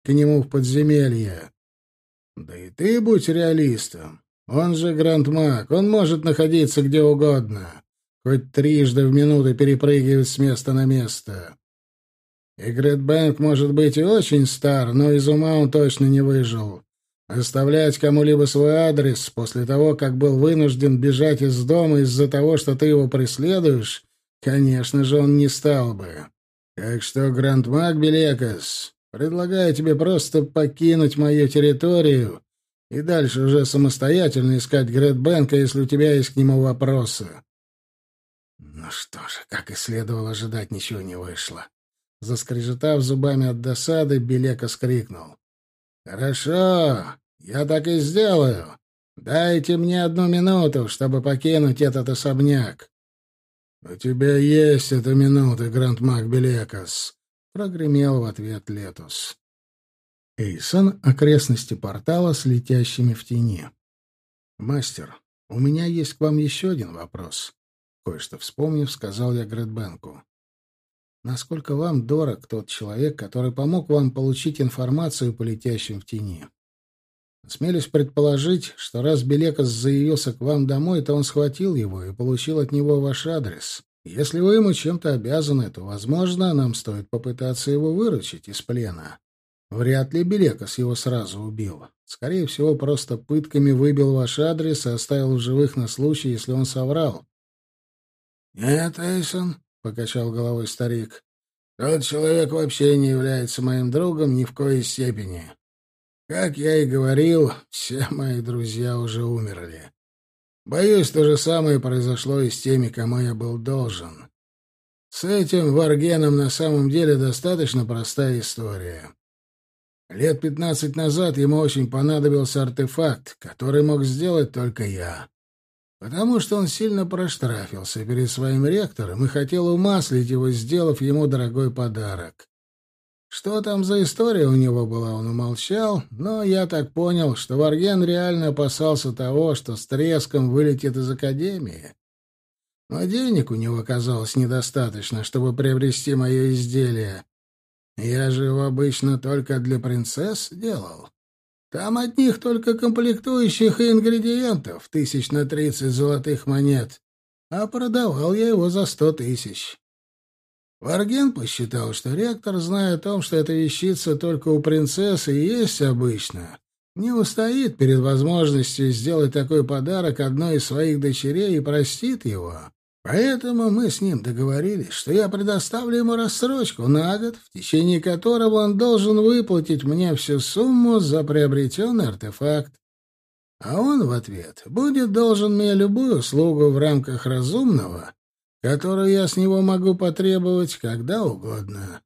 к нему в подземелье. Да и ты будь реалистом. Он же грандмаг, он может находиться где угодно, хоть трижды в минуту перепрыгивать с места на место. И Грэтбэнк может быть и очень стар, но из ума он точно не выжил. Оставлять кому-либо свой адрес после того, как был вынужден бежать из дома из-за того, что ты его преследуешь, конечно же, он не стал бы. Так что, грандмаг Белекас, предлагаю тебе просто покинуть мою территорию и дальше уже самостоятельно искать Грэтбэнка, если у тебя есть к нему вопросы. Ну что же, как и следовало ожидать, ничего не вышло. Заскрежетав зубами от досады, Белекас крикнул: «Хорошо, я так и сделаю. Дайте мне 1 минуту, чтобы покинуть этот особняк». «У тебя есть эта минута, грандмаг Белекас», — прогремел в ответ Летус. Эйсон, окрестности портала с летящими в тени. «Мастер, у меня есть к вам еще один вопрос», — кое-что вспомнив, сказал я Грэтбэнку. «Насколько вам дорог тот человек, который помог вам получить информацию по летящим в тени? Смелюсь предположить, что раз Белекас заявился к вам домой, то он схватил его и получил от него ваш адрес. Если вы ему чем-то обязаны, то, возможно, нам стоит попытаться его выручить из плена. Вряд ли Белекас его сразу убил. Скорее всего, просто пытками выбил ваш адрес и оставил в живых на случай, если он соврал». «Нет, Эйсон», — покачал головой старик, — «тот человек вообще не является моим другом ни в коей степени. Как я и говорил, все мои друзья уже умерли. Боюсь, то же самое произошло и с теми, кому я был должен. С этим Варгеном на самом деле достаточно простая история. Лет 15 назад ему очень понадобился артефакт, который мог сделать только я. Потому что он сильно проштрафился перед своим ректором и хотел умаслить его, сделав ему дорогой подарок. Что там за история у него была, он умолчал, но я так понял, что Варген реально опасался того, что с треском вылетит из Академии. Но денег у него оказалось недостаточно, чтобы приобрести мое изделие. Я же его обычно только для принцесс делал. Там от них только комплектующих и ингредиентов 30 золотых монет, а продавал я его за 100 тысяч. Варген посчитал, что ректор, зная о том, что эта вещица только у принцессы и есть обычно, не устоит перед возможностью сделать такой подарок одной из своих дочерей и простит его. Поэтому мы с ним договорились, что я предоставлю ему рассрочку на год, в течение которого он должен выплатить мне всю сумму за приобретенный артефакт. А он в ответ будет должен мне любую услугу в рамках разумного, которую я с него могу потребовать когда угодно.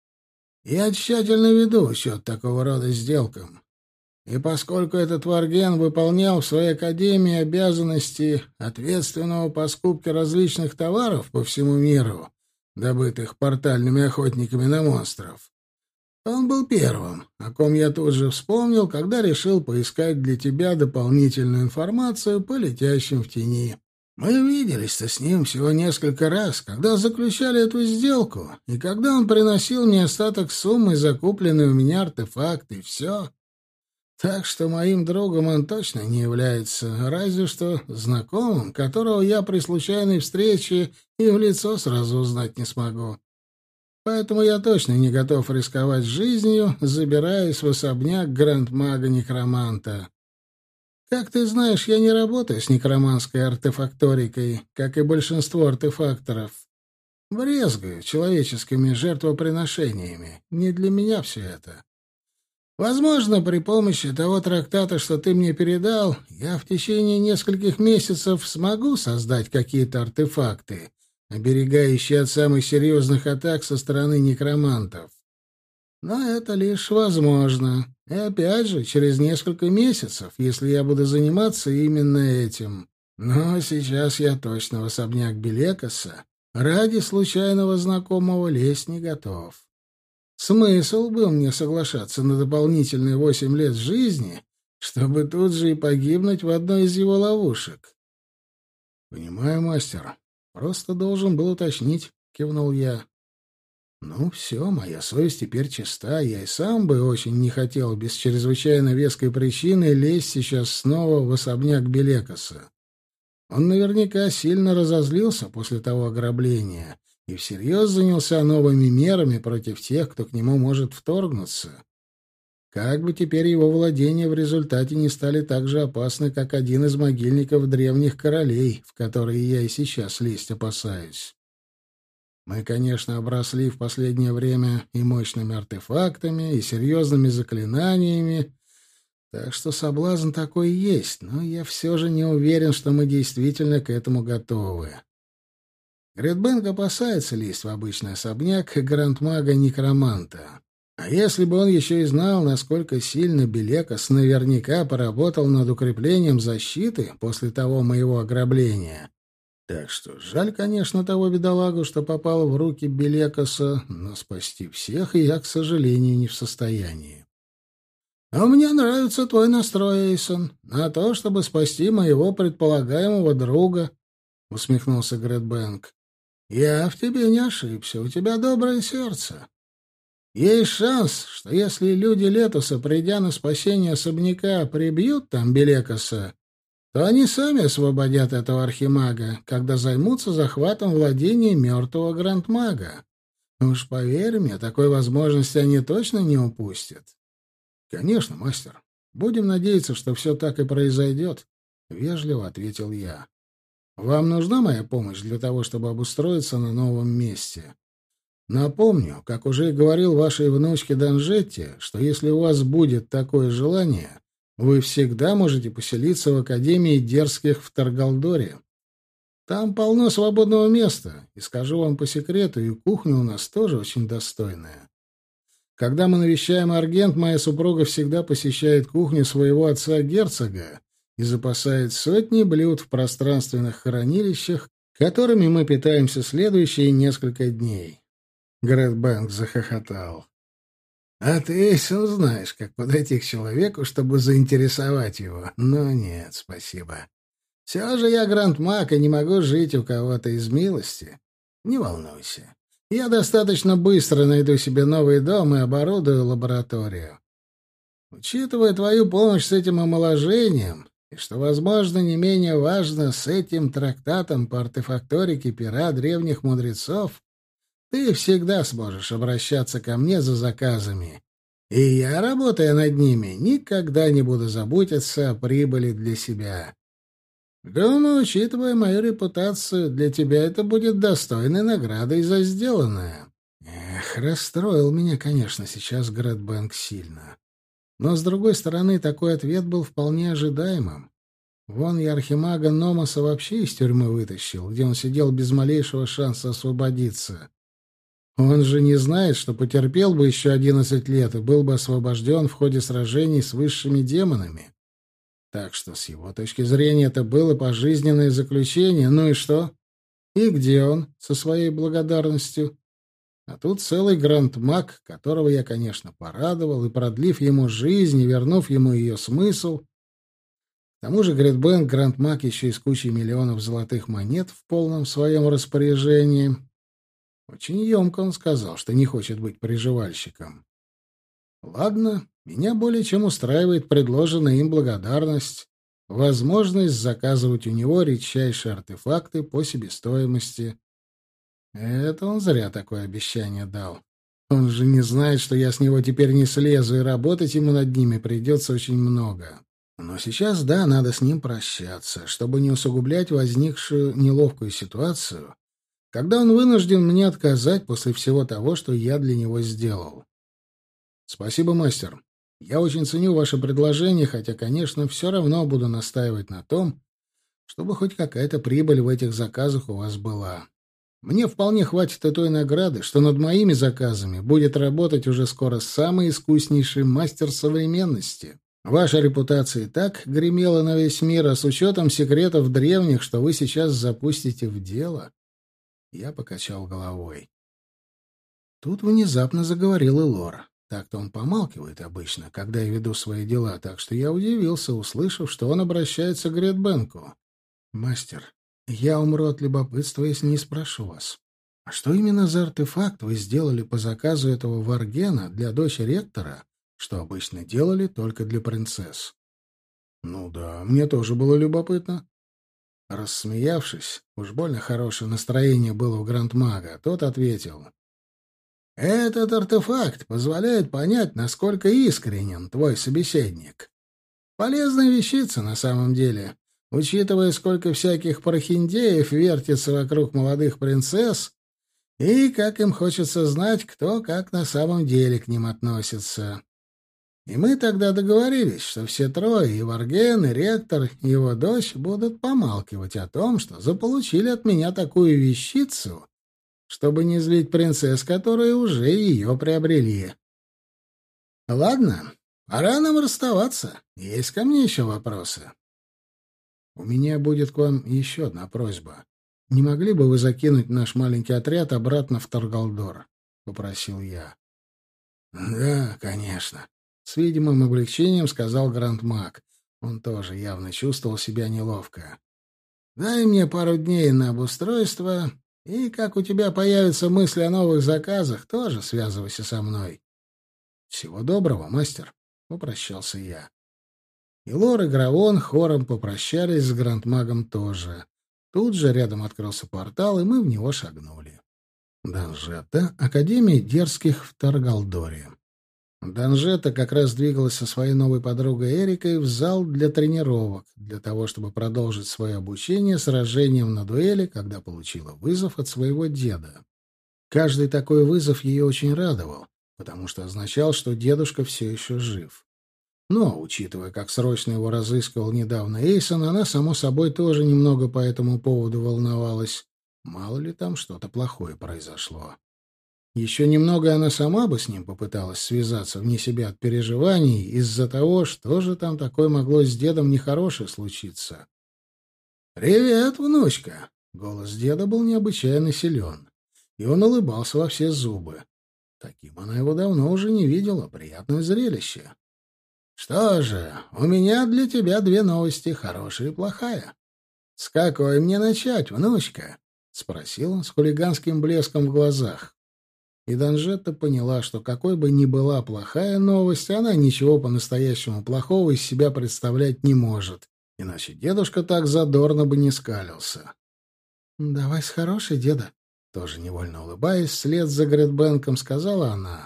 Я тщательно веду учет такого рода сделкам. И поскольку этот Варген выполнял в своей академии обязанности ответственного по скупке различных товаров по всему миру, добытых портальными охотниками на монстров, он был первым, о ком я тут же вспомнил, когда решил поискать для тебя дополнительную информацию по летящим в тени. Мы виделись-то с ним всего несколько раз, когда заключали эту сделку, и когда он приносил мне остаток суммы, закупленный у меня артефакт, и все. Так что моим другом он точно не является, разве что знакомым, которого я при случайной встрече и в лицо сразу узнать не смогу. Поэтому я точно не готов рисковать жизнью, забираясь в особняк грандмага-некроманта. Как ты знаешь, я не работаю с некроманской артефакторикой, как и большинство артефакторов. Брезгаю человеческими жертвоприношениями. Не для меня все это. Возможно, при помощи того трактата, что ты мне передал, я в течение нескольких месяцев смогу создать какие-то артефакты, оберегающие от самых серьезных атак со стороны некромантов. Но это лишь возможно. И опять же, через несколько месяцев, если я буду заниматься именно этим. Но сейчас я точно в особняк Белекаса ради случайного знакомого лезть не готов. Смысл был мне соглашаться на дополнительные 8 лет жизни, чтобы тут же и погибнуть в одной из его ловушек. — Понимаю, мастер. Просто должен был уточнить, — кивнул я. Ну, все, моя совесть теперь чиста. Я и сам бы очень не хотел без чрезвычайно веской причины лезть сейчас снова в особняк Белекаса. Он наверняка сильно разозлился после того ограбления и всерьез занялся новыми мерами против тех, кто к нему может вторгнуться. Как бы теперь его владения в результате не стали так же опасны, как один из могильников древних королей, в которые я и сейчас лезть опасаюсь. Мы, конечно, обросли в последнее время и мощными артефактами, и серьезными заклинаниями, так что соблазн такой есть, но я все же не уверен, что мы действительно к этому готовы. Грейдбэнк опасается лезть в обычный особняк грандмага-некроманта. А если бы он еще и знал, насколько сильно Белекас наверняка поработал над укреплением защиты после того моего ограбления. Так что жаль, конечно, того бедолагу, что попал в руки Белекаса, но спасти всех я, к сожалению, не в состоянии. «А мне нравится твой настрой, Эйсон, на то, чтобы спасти моего предполагаемого друга», — усмехнулся Грейдбэнк. «Я в тебе не ошибся, у тебя доброе сердце. Есть шанс, что если люди Летуса, придя на спасение особняка, прибьют там Белекаса, то они сами освободят этого архимага, когда займутся захватом владений мертвого грандмага. Уж поверь мне, такой возможности они точно не упустят». «Конечно, мастер. Будем надеяться, что все так и произойдет», — вежливо ответил я. «Вам нужна моя помощь для того, чтобы обустроиться на новом месте? Напомню, как уже и говорил вашей внучке Данжетте, что если у вас будет такое желание, вы всегда можете поселиться в Академии Дерзких в Таргалдоре. Там полно свободного места, и скажу вам по секрету, и кухня у нас тоже очень достойная. Когда мы навещаем Аргент, моя супруга всегда посещает кухню своего отца-герцога и запасает сотни блюд в пространственных хранилищах, которыми мы питаемся следующие несколько дней». Грейдбэнк захохотал. «А ты, Эйсон, знаешь, как подойти к человеку, чтобы заинтересовать его. Но нет, спасибо. Все же я грандмаг и не могу жить у кого-то из милости. Не волнуйся. Я достаточно быстро найду себе новый дом и оборудую лабораторию. Учитывая твою помощь с этим омоложением, и, что, возможно, не менее важно, с этим трактатом по артефакторике пера древних мудрецов, ты всегда сможешь обращаться ко мне за заказами. И я, работая над ними, никогда не буду заботиться о прибыли для себя. Думаю, учитывая мою репутацию, для тебя это будет достойной наградой за сделанное». Эх, расстроил меня, конечно, сейчас Грейдбэнк сильно. Но, с другой стороны, такой ответ был вполне ожидаемым. Вон я архимага Номоса вообще из тюрьмы вытащил, где он сидел без малейшего шанса освободиться. Он же не знает, что потерпел бы еще 11 лет и был бы освобожден в ходе сражений с высшими демонами. Так что, с его точки зрения, это было пожизненное заключение. Ну и что? И где он со своей благодарностью? А тут целый грандмаг, которого я, конечно, порадовал, и, продлив ему жизнь, и вернув ему ее смысл. К тому же Грейдбэнк грандмаг еще и с кучей миллионов золотых монет в полном своем распоряжении. Очень емко он сказал, что не хочет быть приживальщиком. Ладно, меня более чем устраивает предложенная им благодарность, возможность заказывать у него редчайшие артефакты по себестоимости. Это он зря такое обещание дал. Он же не знает, что я с него теперь не слезу, и работать ему над ними придется очень много. Но сейчас, да, надо с ним прощаться, чтобы не усугублять возникшую неловкую ситуацию, когда он вынужден мне отказать после всего того, что я для него сделал. Спасибо, мастер. Я очень ценю ваше предложение, хотя, конечно, все равно буду настаивать на том, чтобы хоть какая-то прибыль в этих заказах у вас была. Мне вполне хватит и той награды, что над моими заказами будет работать уже скоро самый искуснейший мастер современности. Ваша репутация и так гремела на весь мир, а с учетом секретов древних, что вы сейчас запустите в дело...» Я покачал головой. Тут внезапно заговорил и Лор. Так-то он помалкивает обычно, когда я веду свои дела, так что я удивился, услышав, что он обращается к Грейдбэнку. «Мастер, я умру от любопытства, если не спрошу вас. А что именно за артефакт вы сделали по заказу этого Варгена для дочери ректора, что обычно делали только для принцесс? Ну да, мне тоже было любопытно. Рассмеявшись, уж больно хорошее настроение было у Грандмага, тот ответил: «Этот артефакт позволяет понять, насколько искренен твой собеседник. Полезная вещица на самом деле, учитывая, сколько всяких прохиндеев вертится вокруг молодых принцесс и как им хочется знать, кто как на самом деле к ним относится. И мы тогда договорились, что все трое, и Варген, и ректор, и его дочь, будут помалкивать о том, что заполучили от меня такую вещицу, чтобы не злить принцесс, которые уже ее приобрели. Ладно, пора нам расставаться. Есть ко мне еще вопросы? У меня будет к вам еще одна просьба. Не могли бы вы закинуть наш маленький отряд обратно в Таргалдор? — попросил я. — Да, конечно. С видимым облегчением сказал Грандмаг. Он тоже явно чувствовал себя неловко. «Дай мне пару дней на обустройство, и как у тебя появятся мысли о новых заказах, тоже связывайся со мной». «Всего доброго, мастер», — попрощался я. И Лор и Гравон хором попрощались с Грандмагом тоже. Тут же рядом открылся портал, и мы в него шагнули. Данжета — Академия дерзких в Таргалдоре. Данжета как раз двигалась со своей новой подругой Эрикой в зал для тренировок, для того, чтобы продолжить свое обучение сражением на дуэли, когда получила вызов от своего деда. Каждый такой вызов ее очень радовал, потому что означал, что дедушка все еще жив. Но, учитывая, как срочно его разыскивал недавно Эйсон, она, само собой, тоже немного по этому поводу волновалась. Мало ли там что-то плохое произошло. Еще немного она сама бы с ним попыталась связаться вне себя от переживаний из-за того, что же там такое могло с дедом нехорошее случиться. «Привет, внучка!» Голос деда был необычайно силен, и он улыбался во все зубы. Таким она его давно уже не видела. Приятное зрелище. «Что же, у меня для тебя две новости, хорошая и плохая. С какой мне начать, внучка?» — спросил он с хулиганским блеском в глазах. И Данжетта поняла, что какой бы ни была плохая новость, она ничего по-настоящему плохого из себя представлять не может, иначе дедушка так задорно бы не скалился. «Давай с хорошей, деда», — тоже невольно улыбаясь, вслед за Гретбенком сказала она.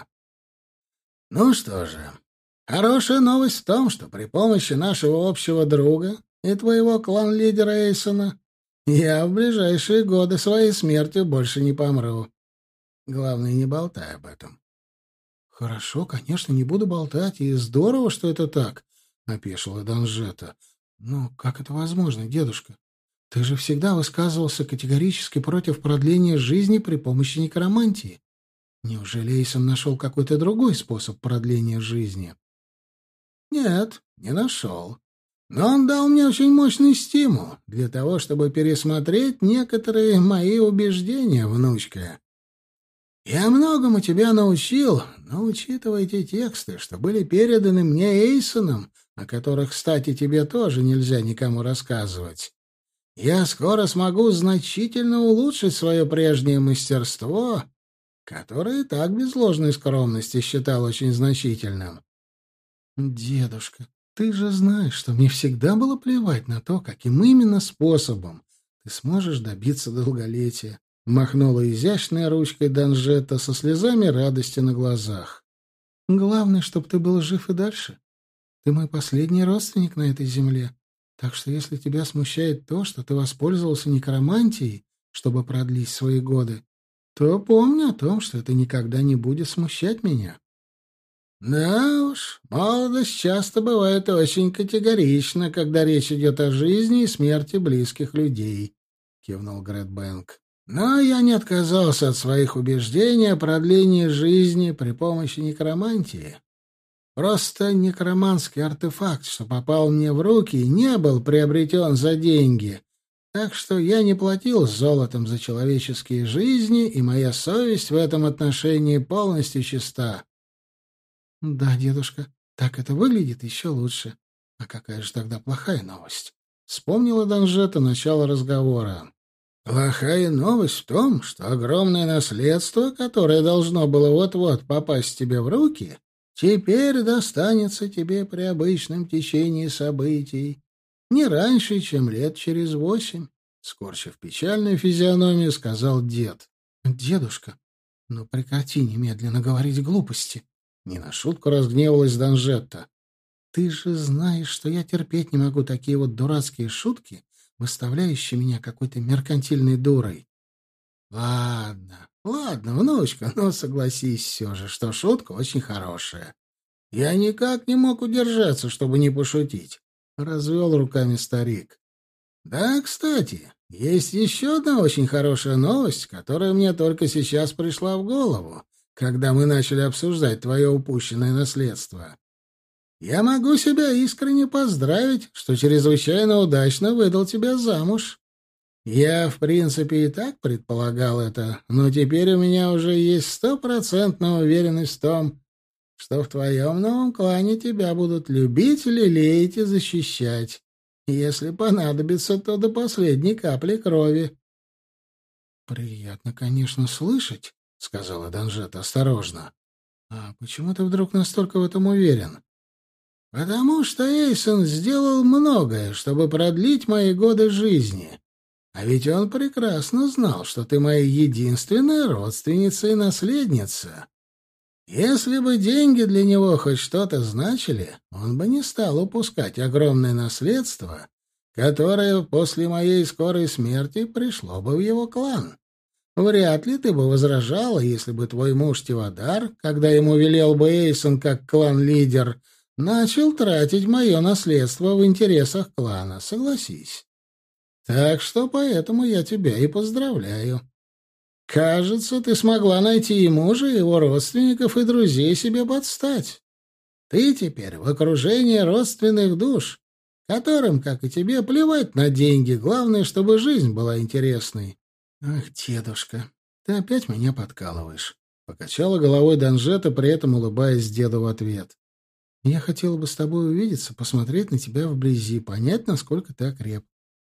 «Ну что же, хорошая новость в том, что при помощи нашего общего друга и твоего клан-лидера Эйсона я в ближайшие годы своей смертью больше не помру. Главное, не болтай об этом». «Хорошо, конечно, не буду болтать, и здорово, что это так», — опешила Данжета. «Но как это возможно, дедушка? Ты же всегда высказывался категорически против продления жизни при помощи некромантии. Неужели Эйсон нашел какой-то другой способ продления жизни?» «Нет, не нашел. Но он дал мне очень мощный стимул для того, чтобы пересмотреть некоторые мои убеждения, внучка. Я многому тебя научил, но учитывая те тексты, что были переданы мне Эйсоном, о которых, кстати, тебе тоже нельзя никому рассказывать, я скоро смогу значительно улучшить свое прежнее мастерство, которое и так без ложной скромности считал очень значительным». «Дедушка, ты же знаешь, что мне всегда было плевать на то, каким именно способом ты сможешь добиться долголетия», — махнула изящной ручкой Данжета со слезами радости на глазах. «Главное, чтобы ты был жив и дальше. Ты мой последний родственник на этой земле, так что если тебя смущает то, что ты воспользовался некромантией, чтобы продлить свои годы, то помни о том, что это никогда не будет смущать меня». «Да уж, молодость часто бывает очень категорична, когда речь идет о жизни и смерти близких людей», — кивнул Гретбенк. «Но я не отказался от своих убеждений о продлении жизни при помощи некромантии. Просто некроманский артефакт, что попал мне в руки, не был приобретен за деньги, так что я не платил золотом за человеческие жизни, и моя совесть в этом отношении полностью чиста». «Да, дедушка, так это выглядит еще лучше. А какая же тогда плохая новость?» Вспомнила Данжета начало разговора. Плохая новость в том, что огромное наследство, которое должно было вот-вот попасть тебе в руки, теперь достанется тебе при обычном течении событий. Не раньше, чем лет через 8, — скорчив печальную физиономию, сказал дед. — Дедушка, ну прекрати немедленно говорить глупости. Не на шутку разгневалась Данжетта. Ты же знаешь, что я терпеть не могу такие вот дурацкие шутки, выставляющие меня какой-то меркантильной дурой. Ладно, ладно, внучка, но согласись все же, что шутка очень хорошая. Я никак не мог удержаться, чтобы не пошутить. Развел руками старик. Да, кстати, есть еще одна очень хорошая новость, которая мне только сейчас пришла в голову, когда мы начали обсуждать твое упущенное наследство. Я могу себя искренне поздравить, что чрезвычайно удачно выдал тебя замуж. Я, в принципе, и так предполагал это, но теперь у меня уже есть стопроцентная уверенность в том, что в твоем новом клане тебя будут любить, лелеять и защищать. Если понадобится, то до последней капли крови. — Приятно, конечно, слышать, — сказала Данжета осторожно. — А почему ты вдруг настолько в этом уверен? — Потому что Эйсон сделал многое, чтобы продлить мои годы жизни. А ведь он прекрасно знал, что ты моя единственная родственница и наследница. Если бы деньги для него хоть что-то значили, он бы не стал упускать огромное наследство, которое после моей скорой смерти пришло бы в его клан. Вряд ли ты бы возражала, если бы твой муж Тивадар, когда ему велел бы Эйсон как клан-лидер, начал тратить мое наследство в интересах клана, согласись. Так что поэтому я тебя и поздравляю. Кажется, ты смогла найти и мужа, и его родственников, и друзей себе подстать. Ты теперь в окружении родственных душ, которым, как и тебе, плевать на деньги, главное, чтобы жизнь была интересной. — Ах, дедушка, ты опять меня подкалываешь, — покачала головой Данжета, при этом улыбаясь деду в ответ. — Я хотела бы с тобой увидеться, посмотреть на тебя вблизи, понять, насколько ты окреп.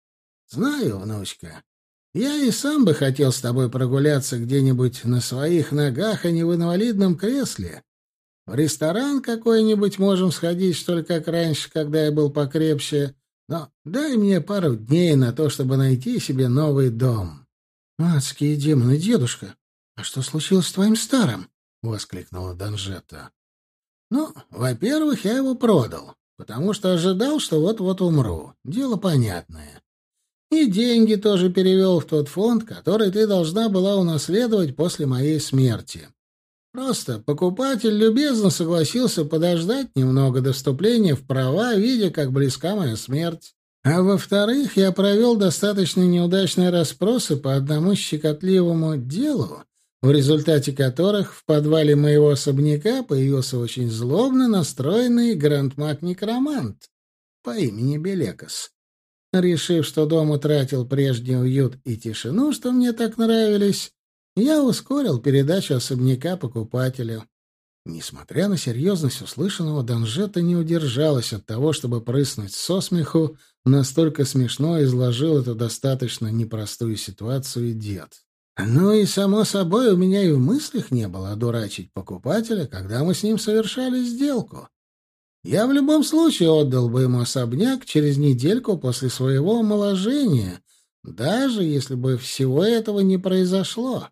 — Знаю, внучка. Я и сам бы хотел с тобой прогуляться где-нибудь на своих ногах, а не в инвалидном кресле. В ресторан какой-нибудь можем сходить, что ли, как раньше, когда я был покрепче. Но дай мне пару дней на то, чтобы найти себе новый дом. — Адские демоны, дедушка! А что случилось с твоим старым? — воскликнула Данжетта. — Ну, во-первых, я его продал, потому что ожидал, что вот-вот умру. Дело понятное. И деньги тоже перевел в тот фонд, который ты должна была унаследовать после моей смерти. Просто покупатель любезно согласился подождать немного до вступления в права, видя, как близка моя смерть. А во-вторых, я провел достаточно неудачные расспросы по одному щекотливому делу, в результате которых в подвале моего особняка появился очень злобно настроенный грандмаг-некромант по имени Белекос. Решив, что дом утратил прежний уют и тишину, что мне так нравились, я ускорил передачу особняка покупателю. Несмотря на серьезность услышанного, Данжета не удержалась от того, чтобы прыснуть со смеху, настолько смешно изложил эту достаточно непростую ситуацию дед. Ну и, само собой, у меня и в мыслях не было одурачить покупателя, когда мы с ним совершали сделку. Я в любом случае отдал бы ему особняк через недельку после своего омоложения, даже если бы всего этого не произошло.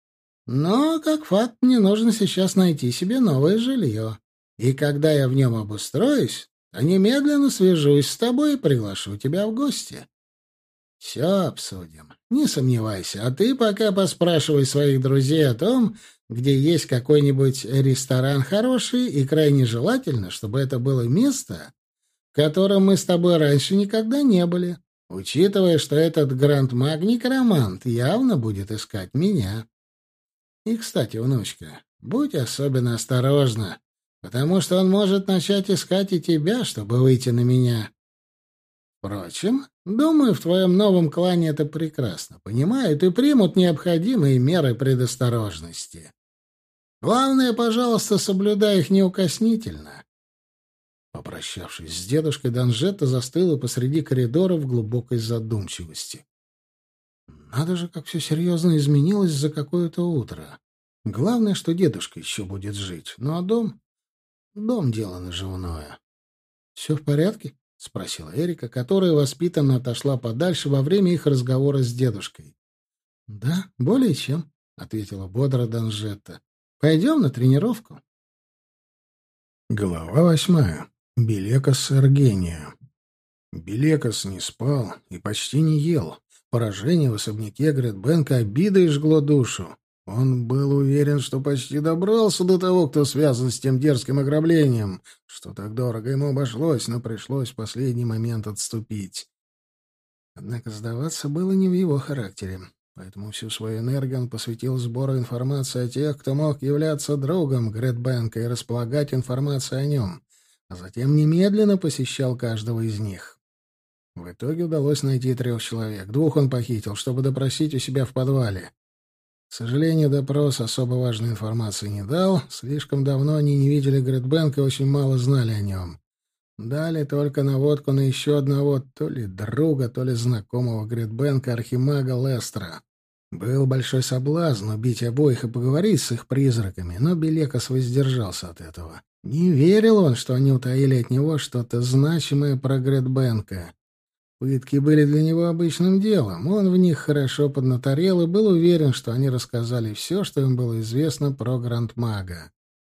Но, как факт, мне нужно сейчас найти себе новое жилье. И когда я в нем обустроюсь, то немедленно свяжусь с тобой и приглашу тебя в гости. Все обсудим, не сомневайся. А ты пока поспрашивай своих друзей о том, где есть какой-нибудь ресторан хороший, и крайне желательно, чтобы это было место, в котором мы с тобой раньше никогда не были, учитывая, что этот гранд-маг-некромант явно будет искать меня. И, кстати, внучка, будь особенно осторожна, потому что он может начать искать и тебя, чтобы выйти на меня. Впрочем, думаю, в твоем новом клане это прекрасно понимают и примут необходимые меры предосторожности. Главное, пожалуйста, соблюдай их неукоснительно. Попрощавшись с дедушкой, Данжета застыла посреди коридора в глубокой задумчивости. Надо же, как все серьезно изменилось за какое-то утро. Главное, что дедушка еще будет жить. Ну а дом? Дом — дело наживное. — Все в порядке? — спросила Эрика, которая воспитанно отошла подальше во время их разговора с дедушкой. — Да, более чем, — ответила бодро Данжетта. — Пойдем на тренировку. Глава 8. Белекос Эргения. Белекос не спал и почти не ел. Поражение в особняке Гретбенка обидой жгло душу. Он был уверен, что почти добрался до того, кто связан с тем дерзким ограблением, что так дорого ему обошлось, но пришлось в последний момент отступить. Однако сдаваться было не в его характере, поэтому всю свою энергию он посвятил сбору информации о тех, кто мог являться другом Гретбенка и располагать информацией о нем, а затем немедленно посещал каждого из них. В итоге удалось найти 3 человек. 2 он похитил, чтобы допросить у себя в подвале. К сожалению, допрос особо важной информации не дал. Слишком давно они не видели Гретбенка и очень мало знали о нем. Дали только наводку на еще одного то ли друга, то ли знакомого Гретбенка, архимага Лестра. Был большой соблазн убить обоих и поговорить с их призраками, но Белекос воздержался от этого. Не верил он, что они утаили от него что-то значимое про Гретбенка. Пытки были для него обычным делом. Он в них хорошо поднаторел и был уверен, что они рассказали все, что им было известно про Грандмага.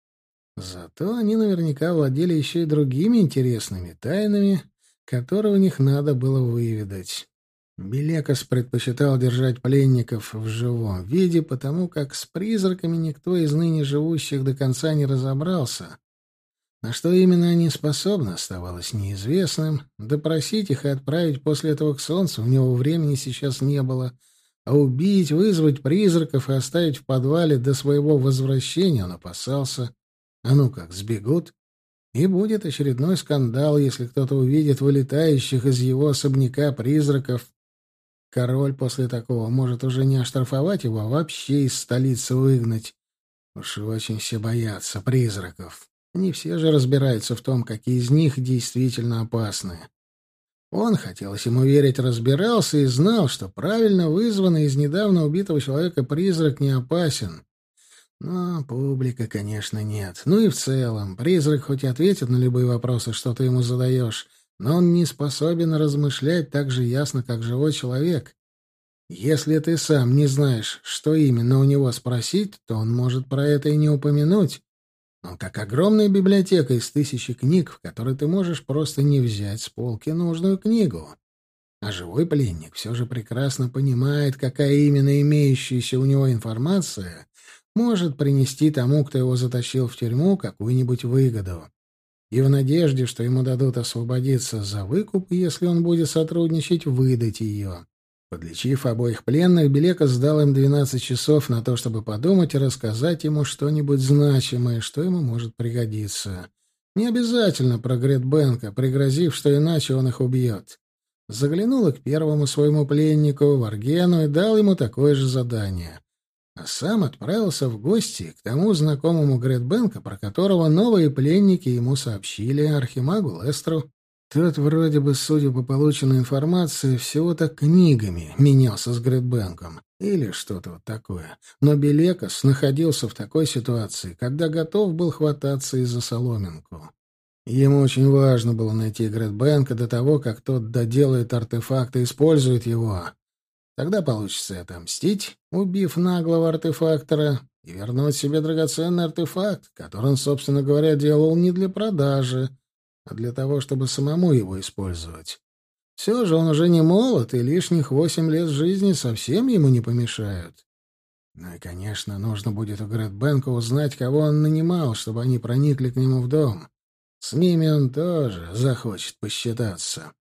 Зато они наверняка владели еще и другими интересными тайнами, которые у них надо было выведать. Белекос предпочитал держать пленников в живом виде, потому как с призраками никто из ныне живущих до конца не разобрался. На что именно они способны, оставалось неизвестным. Допросить их и отправить после этого к солнцу у него времени сейчас не было. А убить, вызвать призраков и оставить в подвале до своего возвращения он опасался. А ну как, сбегут? И будет очередной скандал, если кто-то увидит вылетающих из его особняка призраков. Король после такого может уже не оштрафовать его, а вообще из столицы выгнать. Уж очень все боятся призраков. Не все же разбираются в том, какие из них действительно опасны. Он, хотелось ему верить, разбирался и знал, что правильно вызванный из недавно убитого человека призрак не опасен. Но публика, конечно, нет. Ну и в целом, призрак хоть и ответит на любые вопросы, что ты ему задаешь, но он не способен размышлять так же ясно, как живой человек. Если ты сам не знаешь, что именно у него спросить, то он может про это и не упомянуть. Он как огромная библиотека из 1000 книг, в которой ты можешь просто не взять с полки нужную книгу. А живой пленник все же прекрасно понимает, какая именно имеющаяся у него информация может принести тому, кто его затащил в тюрьму, какую-нибудь выгоду. И в надежде, что ему дадут освободиться за выкуп, если он будет сотрудничать, выдать ее. Подлечив обоих пленных, Белекос дал им 12 часов на то, чтобы подумать и рассказать ему что-нибудь значимое, что ему может пригодиться. Не обязательно про Гретбенка, пригрозив, что иначе он их убьет. Заглянул и к первому своему пленнику, Варгену, и дал ему такое же задание. А сам отправился в гости к тому знакомому Гретбенка, про которого новые пленники ему сообщили, архимагу Лестру. Тот вроде бы, судя по полученной информации, всего-то книгами менялся с Гретбенком. Или что-то вот такое. Но Белекос находился в такой ситуации, когда готов был хвататься и за соломинку. Ему очень важно было найти Гретбенка до того, как тот доделает артефакт и использует его. Тогда получится отомстить, убив наглого артефактора, и вернуть себе драгоценный артефакт, который он, собственно говоря, делал не для продажи, а для того, чтобы самому его использовать. Все же он уже не молод, и лишних 8 лет жизни совсем ему не помешают. Ну и, конечно, нужно будет у Гретбенка узнать, кого он нанимал, чтобы они проникли к нему в дом. С ними он тоже захочет посчитаться.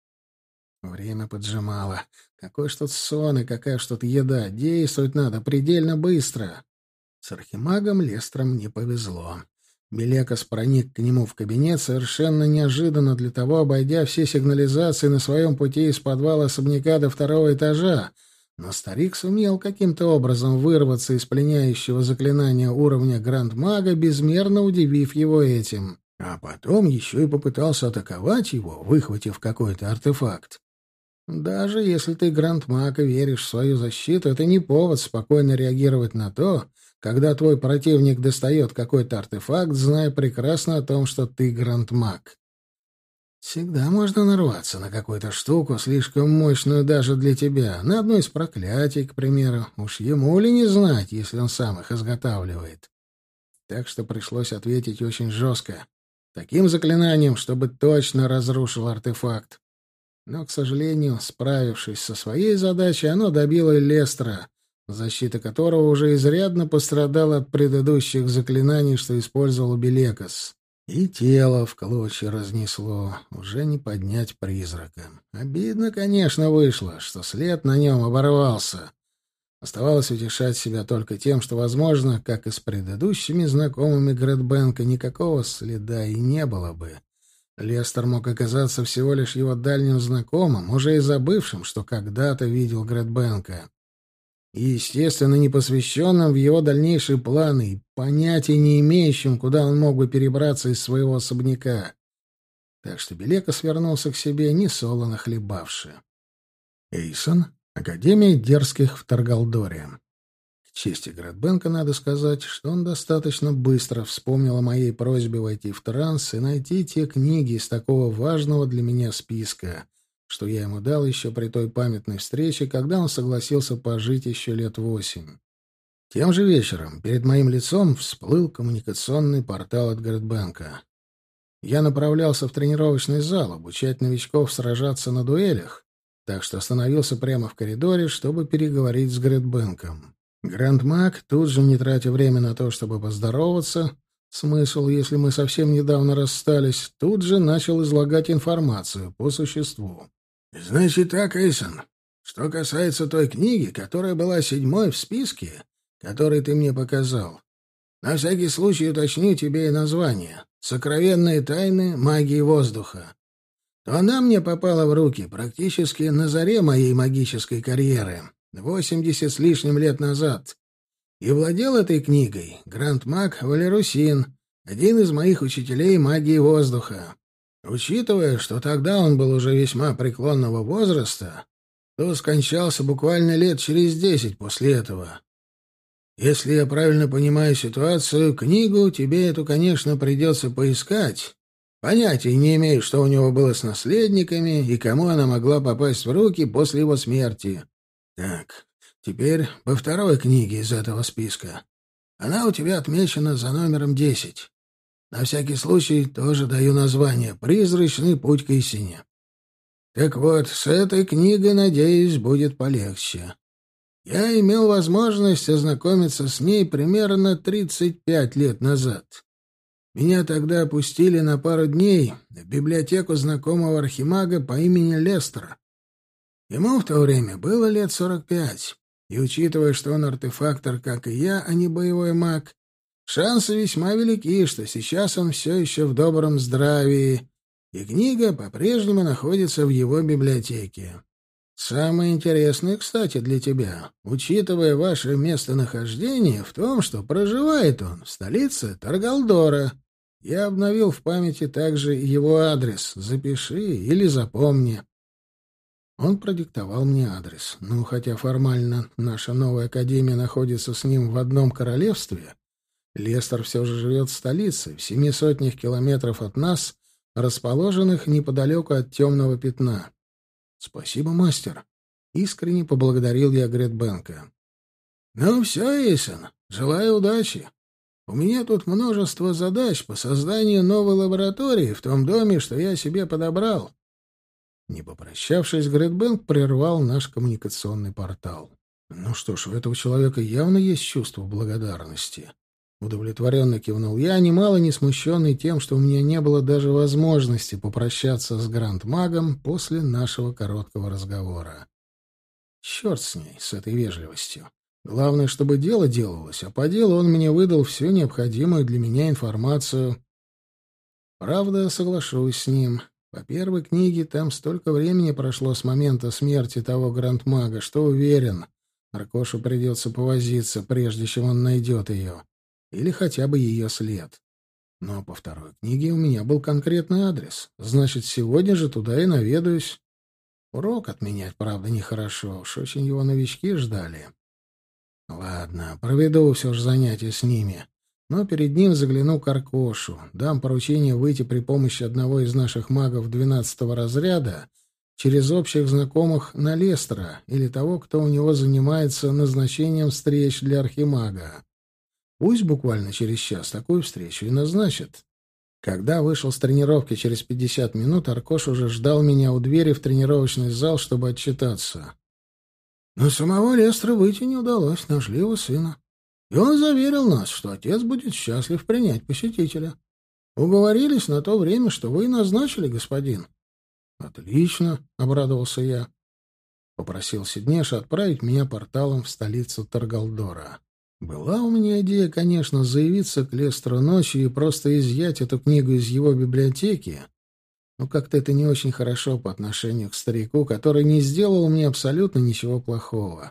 Время поджимало. Какой ж тут сон и какая ж тут еда. Действовать надо предельно быстро. С архимагом Лестром не повезло. Белекос проник к нему в кабинет совершенно неожиданно, для того обойдя все сигнализации на своем пути из подвала особняка до 2-го этажа. Но старик сумел каким-то образом вырваться из пленяющего заклинания уровня Грандмага, безмерно удивив его этим. А потом еще и попытался атаковать его, выхватив какой-то артефакт. Даже если ты грандмаг и веришь в свою защиту, это не повод спокойно реагировать на то, когда твой противник достает какой-то артефакт, зная прекрасно о том, что ты грандмаг. Всегда можно нарваться на какую-то штуку, слишком мощную даже для тебя, на одно из проклятий, к примеру. Уж ему ли не знать, если он сам их изготавливает. Так что пришлось ответить очень жестко. Таким заклинанием, чтобы точно разрушил артефакт. Но, к сожалению, справившись со своей задачей, оно добило и Лестера, защита которого уже изрядно пострадала от предыдущих заклинаний, что использовал Белекос. И тело в клочья разнесло, уже не поднять призрака. Обидно, конечно, вышло, что след на нем оборвался. Оставалось утешать себя только тем, что, возможно, как и с предыдущими знакомыми Грэдбенка, никакого следа и не было бы. Лестер мог оказаться всего лишь его дальним знакомым, уже и забывшим, что когда-то видел Грэдбенка. И, естественно, непосвященным в его дальнейшие планы и понятия не имеющим, куда он мог бы перебраться из своего особняка. Так что Белекос вернулся к себе, несолоно хлебавши. Эйсон. Академия дерзких в Таргалдоре. К чести Грэдбенка надо сказать, что он достаточно быстро вспомнил о моей просьбе войти в транс и найти те книги из такого важного для меня списка, что я ему дал еще при той памятной встрече, когда он согласился пожить еще лет 8. Тем же вечером перед моим лицом всплыл коммуникационный портал от Грэдбенка. Я направлялся в тренировочный зал обучать новичков сражаться на дуэлях, так что остановился прямо в коридоре, чтобы переговорить с Грэдбенком. Грандмаг, тут же не тратя время на то, чтобы поздороваться, смысл, если мы совсем недавно расстались, тут же начал излагать информацию по существу. «Значит так, Эйсон, что касается той книги, которая была 7-й в списке, который ты мне показал, на всякий случай уточню тебе и название «Сокровенные тайны магии воздуха», то она мне попала в руки практически на заре моей магической карьеры, 80 с лишним лет назад. И владел этой книгой грандмаг Валерусин, один из моих учителей магии воздуха. Учитывая, что тогда он был уже весьма преклонного возраста, то скончался буквально лет через 10 после этого. Если я правильно понимаю ситуацию, книгу тебе эту, конечно, придется поискать. Понятия не имею, что у него было с наследниками и кому она могла попасть в руки после его смерти. Так, теперь по второй книге из этого списка. Она у тебя отмечена за номером 10. На всякий случай тоже даю название «Призрачный путь к истине». Так вот, с этой книгой, надеюсь, будет полегче. Я имел возможность ознакомиться с ней примерно 35 лет назад. Меня тогда опустили на пару дней в библиотеку знакомого архимага по имени Лестер. Ему в то время было лет 45, и, учитывая, что он артефактор, как и я, а не боевой маг, шансы весьма велики, что сейчас он все еще в добром здравии, и книга по-прежнему находится в его библиотеке. Самое интересное, кстати, для тебя, учитывая ваше местонахождение, в том, что проживает он в столице Таргалдора. Я обновил в памяти также его адрес. Запиши или запомни. Он продиктовал мне адрес. Ну, хотя формально наша новая академия находится с ним в одном королевстве, Лестер все же живет в столице, в 700 километров от нас, расположенных неподалеку от темного пятна. «Спасибо, мастер». Искренне поблагодарил я Грэдбенка. «Ну все, Эйсон, желаю удачи. У меня тут множество задач по созданию новой лаборатории в том доме, что я себе подобрал». Не попрощавшись, Грэдбенк прервал наш коммуникационный портал. Ну что ж, у этого человека явно есть чувство благодарности. Удовлетворенно кивнул я, немало не смущенный тем, что у меня не было даже возможности попрощаться с грандмагом после нашего короткого разговора. Черт с ней, с этой вежливостью. Главное, чтобы дело делалось, а по делу он мне выдал всю необходимую для меня информацию. Правда, соглашусь с ним. По первой книге там столько времени прошло с момента смерти того грандмага, что уверен, Аркошу придется повозиться, прежде чем он найдет ее. Или хотя бы ее след. Но по второй книге у меня был конкретный адрес. Значит, сегодня же туда и наведаюсь. Урок отменять, правда, нехорошо, уж очень его новички ждали. Ладно, проведу все же занятия с ними. Но перед ним загляну к Аркошу, дам поручение выйти при помощи одного из наших магов 12-го разряда через общих знакомых на Лестера или того, кто у него занимается назначением встреч для архимага. Пусть буквально через час такую встречу и назначат. Когда вышел с тренировки через 50 минут, Аркош уже ждал меня у двери в тренировочный зал, чтобы отчитаться. Но самого Лестера выйти не удалось, нашли его сына. И он заверил нас, что отец будет счастлив принять посетителя. Уговорились на то время, что вы и назначили, господин. — Отлично, — обрадовался я. Попросил Сиднеша отправить меня порталом в столицу Таргалдора. Была у меня идея, конечно, заявиться к Лестеру ночью и просто изъять эту книгу из его библиотеки, но как-то это не очень хорошо по отношению к старику, который не сделал мне абсолютно ничего плохого.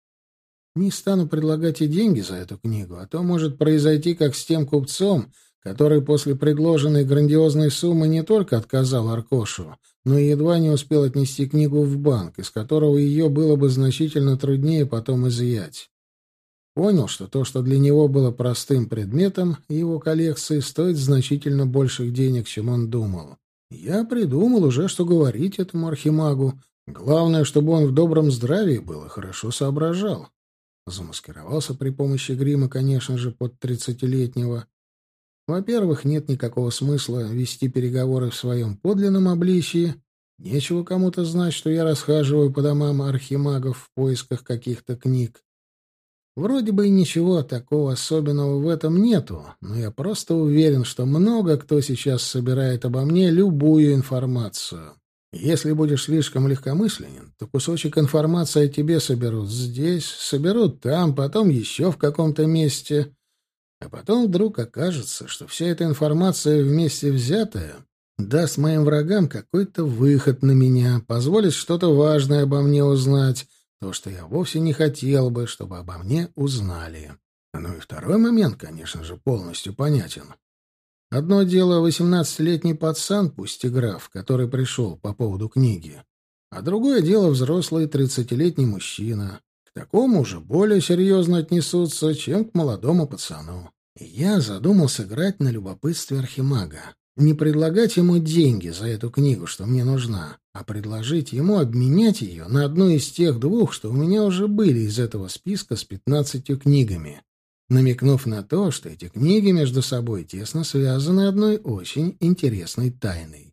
Не стану предлагать и деньги за эту книгу, а то может произойти, как с тем купцом, который после предложенной грандиозной суммы не только отказал Аркошу, но и едва не успел отнести книгу в банк, из которого ее было бы значительно труднее потом изъять. Понял, что то, что для него было простым предметом, его коллекции стоит значительно больших денег, чем он думал. Я придумал уже, что говорить этому архимагу. Главное, чтобы он в добром здравии был и хорошо соображал. Замаскировался при помощи грима, конечно же, под 30-летнего. Во-первых, нет никакого смысла вести переговоры в своем подлинном обличии. Нечего кому-то знать, что я расхаживаю по домам архимагов в поисках каких-то книг. Вроде бы и ничего такого особенного в этом нету, но я просто уверен, что много кто сейчас собирает обо мне любую информацию. Если будешь слишком легкомысленен, то кусочек информации о тебе соберут здесь, соберут там, потом еще в каком-то месте. А потом вдруг окажется, что вся эта информация вместе взятая даст моим врагам какой-то выход на меня, позволит что-то важное обо мне узнать, то, что я вовсе не хотел бы, чтобы обо мне узнали. Ну и второй момент, конечно же, полностью понятен. Одно дело 18-летний пацан, пусть и граф, который пришел по поводу книги, а другое дело взрослый 30-летний мужчина. К такому же более серьезно отнесутся, чем к молодому пацану. И я задумал сыграть на любопытстве архимага. Не предлагать ему деньги за эту книгу, что мне нужна, а предложить ему обменять ее на одну из тех двух, что у меня уже были из этого списка с 15 книгами, намекнув на то, что эти книги между собой тесно связаны одной очень интересной тайной.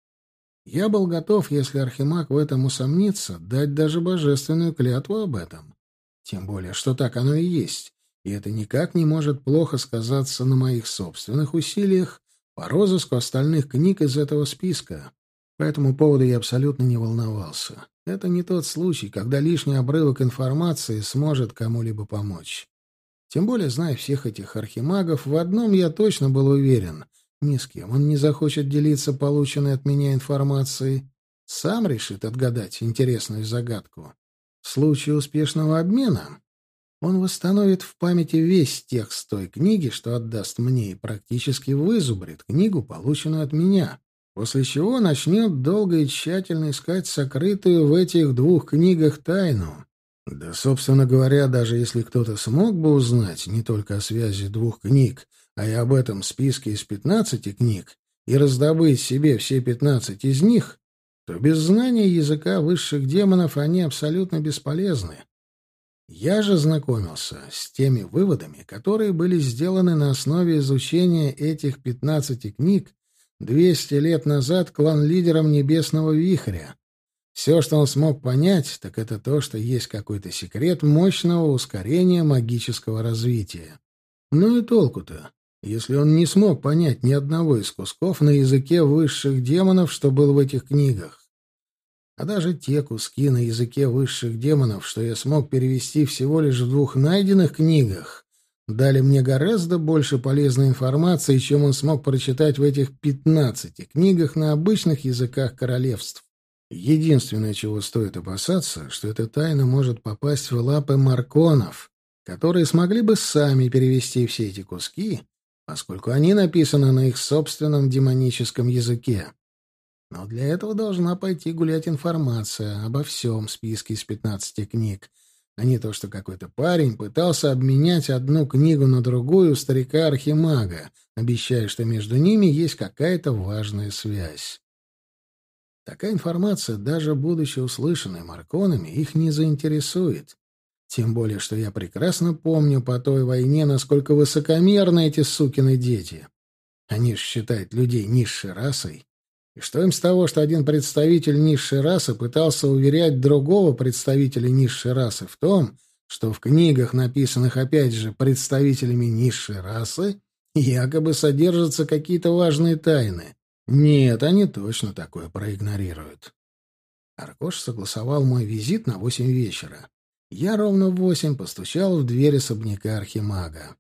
Я был готов, если архимаг в этом усомнится, дать даже божественную клятву об этом. Тем более, что так оно и есть, и это никак не может плохо сказаться на моих собственных усилиях по розыску остальных книг из этого списка. По этому поводу я абсолютно не волновался. Это не тот случай, когда лишний обрывок информации сможет кому-либо помочь. Тем более, зная всех этих архимагов, в одном я точно был уверен. Ни с кем он не захочет делиться полученной от меня информацией. Сам решит отгадать интересную загадку. В случае успешного обмена он восстановит в памяти весь текст той книги, что отдаст мне, и практически вызубрит книгу, полученную от меня, после чего начнет долго и тщательно искать сокрытую в этих двух книгах тайну. Да, собственно говоря, даже если кто-то смог бы узнать не только о связи двух книг, а и об этом списке из 15 книг, и раздобыть себе все 15 из них, то без знания языка высших демонов они абсолютно бесполезны. Я же знакомился с теми выводами, которые были сделаны на основе изучения этих 15 книг 200 лет назад клан-лидером Небесного Вихря. Все, что он смог понять, так это то, что есть какой-то секрет мощного ускорения магического развития. Ну и толку-то, если он не смог понять ни одного из кусков на языке высших демонов, что был в этих книгах. А даже те куски на языке высших демонов, что я смог перевести всего лишь в двух найденных книгах, дали мне гораздо больше полезной информации, чем он смог прочитать в этих 15 книгах на обычных языках королевств. Единственное, чего стоит опасаться, что эта тайна может попасть в лапы марконов, которые смогли бы сами перевести все эти куски, поскольку они написаны на их собственном демоническом языке. Но для этого должна пойти гулять информация обо всем списке из 15 книг, а не то, что какой-то парень пытался обменять одну книгу на другую у старика Архимага, обещая, что между ними есть какая-то важная связь. Такая информация, даже будучи услышанной Марконами, их не заинтересует. Тем более, что я прекрасно помню по той войне, насколько высокомерны эти сукины дети. Они ж считают людей низшей расой. И что им с того, что один представитель низшей расы пытался уверять другого представителя низшей расы в том, что в книгах, написанных опять же представителями низшей расы, якобы содержатся какие-то важные тайны? Нет, они точно такое проигнорируют. Аркош согласовал мой визит на 8 вечера. Я ровно в 8 постучал в дверь особняка Архимага.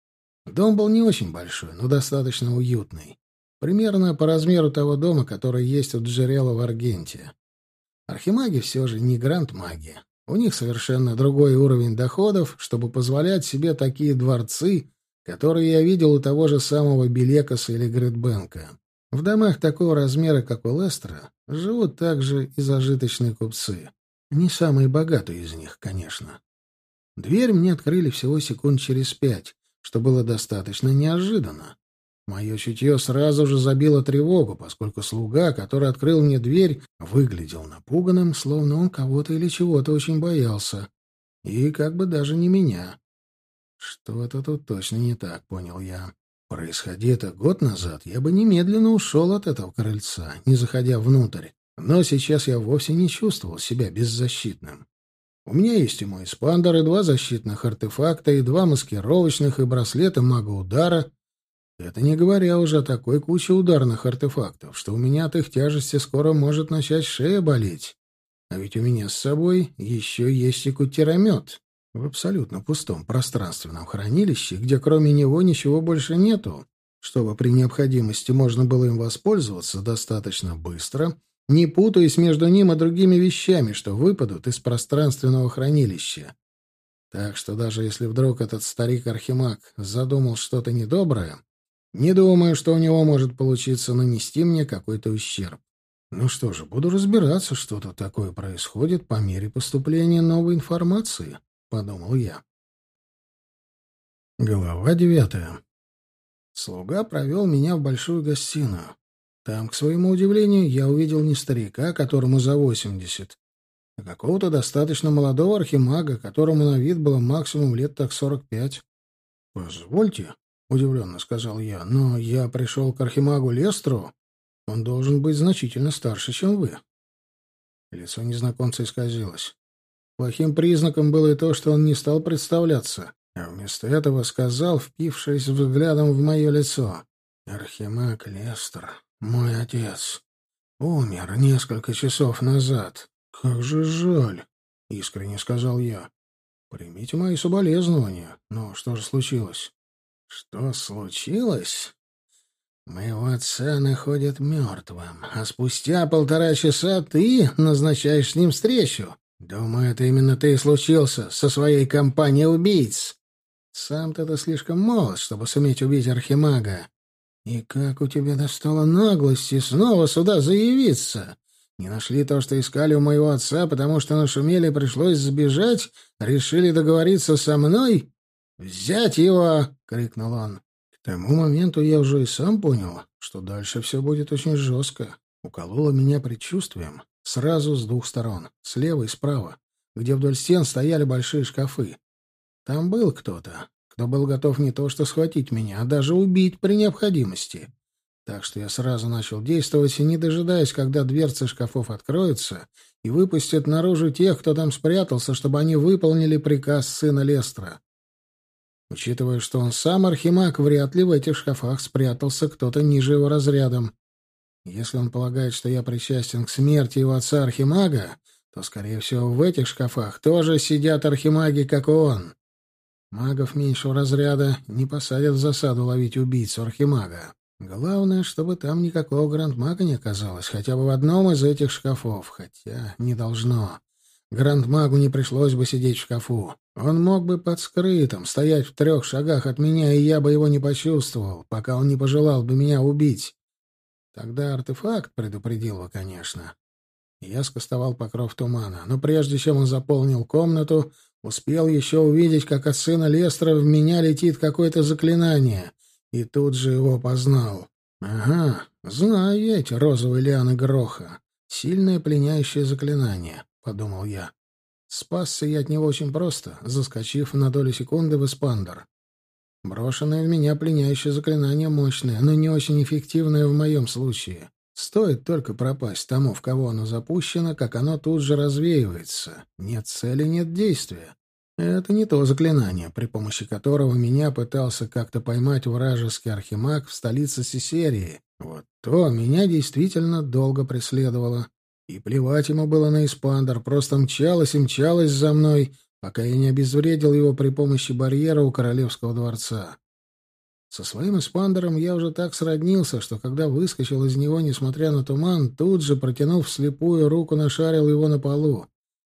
Дом был не очень большой, но достаточно уютный. Примерно по размеру того дома, который есть у Джерела в Аргенте. Архимаги все же не гранд-маги. У них совершенно другой уровень доходов, чтобы позволять себе такие дворцы, которые я видел у того же самого Белекаса или Гридбенка. В домах такого размера, как у Лестера, живут также и зажиточные купцы. Не самые богатые из них, конечно. Дверь мне открыли всего секунд через 5, что было достаточно неожиданно. Мое чутье сразу же забило тревогу, поскольку слуга, который открыл мне дверь, выглядел напуганным, словно он кого-то или чего-то очень боялся. И как бы даже не меня. Что-то тут точно не так, понял я. Происходи это год назад, я бы немедленно ушел от этого крыльца, не заходя внутрь. Но сейчас я вовсе не чувствовал себя беззащитным. У меня есть и мой спандер, и 2 защитных артефакта, и 2 маскировочных, и браслеты мага-удара. Это не говоря уже о такой куче ударных артефактов, что у меня от их тяжести скоро может начать шея болеть. А ведь у меня с собой еще есть и кутиромет в абсолютно пустом пространственном хранилище, где кроме него ничего больше нету, чтобы при необходимости можно было им воспользоваться достаточно быстро, не путаясь между ним и другими вещами, что выпадут из пространственного хранилища. Так что даже если вдруг этот старик-архимаг задумал что-то недоброе, не думаю, что у него может получиться нанести мне какой-то ущерб. Ну что же, буду разбираться, что тут такое происходит по мере поступления новой информации, — подумал я. Глава 9. Слуга провел меня в большую гостиную. Там, к своему удивлению, я увидел не старика, которому за 80, а какого-то достаточно молодого архимага, которому на вид было максимум лет так 45. «Позвольте», — удивленно сказал я, — «но я пришел к архимагу Лестру. Он должен быть значительно старше, чем вы». Лицо незнакомца исказилось. Плохим признаком было и то, что он не стал представляться, а вместо этого сказал, впившись взглядом в мое лицо: «Архимаг Лестр, мой отец, умер несколько часов назад. Как же жаль», — искренне сказал я. «Примите мои соболезнования. Но что же случилось?» «Что случилось? Моего отца находят мертвым, а спустя 1,5 часа ты назначаешь с ним встречу. Думаю, это именно ты и случился со своей компанией убийц. Сам-то ты слишком молод, чтобы суметь убить архимага. И как у тебя достало наглости снова сюда заявиться? Не нашли то, что искали у моего отца, потому что нашумели, пришлось сбежать? Решили договориться со мной? «Взять его!» — крикнул он. К тому моменту я уже и сам понял, что дальше все будет очень жестко. Укололо меня предчувствием сразу с 2 сторон, слева и справа, где вдоль стен стояли большие шкафы. Там был кто-то, кто был готов не то что схватить меня, а даже убить при необходимости. Так что я сразу начал действовать, не дожидаясь, когда дверцы шкафов откроются и выпустят наружу тех, кто там спрятался, чтобы они выполнили приказ сына Лестра. Учитывая, что он сам архимаг, вряд ли в этих шкафах спрятался кто-то ниже его разрядом. Если он полагает, что я причастен к смерти его отца архимага, то, скорее всего, в этих шкафах тоже сидят архимаги, как и он. Магов меньшего разряда не посадят в засаду ловить убийцу архимага. Главное, чтобы там никакого грандмага не оказалось, хотя бы в одном из этих шкафов, хотя не должно. Грандмагу не пришлось бы сидеть в шкафу. Он мог бы под скрытым стоять в 3 шагах от меня, и я бы его не почувствовал, пока он не пожелал бы меня убить. Тогда артефакт предупредил его, конечно. Я скостовал покров тумана, но прежде чем он заполнил комнату, успел еще увидеть, как от сына Лестера в меня летит какое-то заклинание, и тут же его познал. Ага, знаю я эти розовые лианы гроха. Сильное пленяющее заклинание, — подумал я. Спасся я от него очень просто, заскочив на долю секунды в эспандер. Брошенное в меня пленяющее заклинание мощное, но не очень эффективное в моем случае. Стоит только пропасть тому, в кого оно запущено, как оно тут же развеивается. Нет цели, нет действия. Это не то заклинание, при помощи которого меня пытался как-то поймать вражеский архимаг в столице Сесерии. Вот то меня действительно долго преследовало. И плевать ему было на эспандер, просто мчалось и мчалось за мной, пока я не обезвредил его при помощи барьера у королевского дворца. Со своим эспандером я уже так сроднился, что когда выскочил из него, несмотря на туман, тут же, протянув вслепую руку, нашарил его на полу.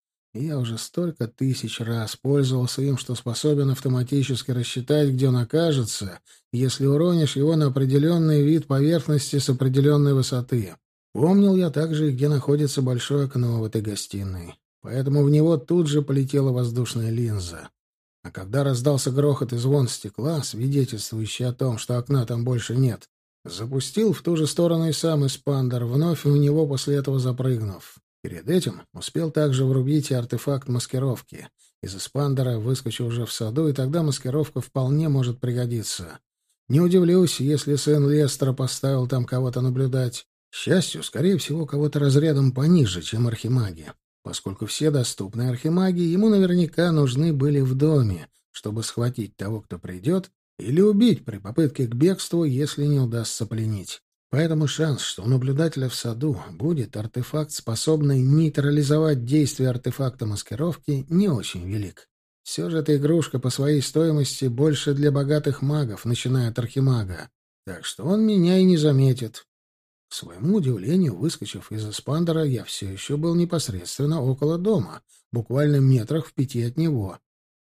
И я уже столько тысяч раз пользовался им, что способен автоматически рассчитать, где он окажется, если уронишь его на определенный вид поверхности с определенной высоты. Помнил я также, где находится большое окно в этой гостиной, поэтому в него тут же полетела воздушная линза. А когда раздался грохот и звон стекла, свидетельствующий о том, что окна там больше нет, запустил в ту же сторону и сам эспандер, вновь в него после этого запрыгнув. Перед этим успел также врубить и артефакт маскировки. Из эспандера выскочу уже в саду, и тогда маскировка вполне может пригодиться. Не удивлюсь, если сын Лестера поставил там кого-то наблюдать. К счастью, скорее всего, кого-то разрядом пониже, чем архимаги, поскольку все доступные архимаги ему наверняка нужны были в доме, чтобы схватить того, кто придет, или убить при попытке к бегству, если не удастся пленить. Поэтому шанс, что у наблюдателя в саду будет артефакт, способный нейтрализовать действие артефакта маскировки, не очень велик. Все же эта игрушка по своей стоимости больше для богатых магов, начиная от архимага. Так что он меня и не заметит. К своему удивлению, выскочив из эспандера, я все еще был непосредственно около дома, буквально метрах в 5 от него.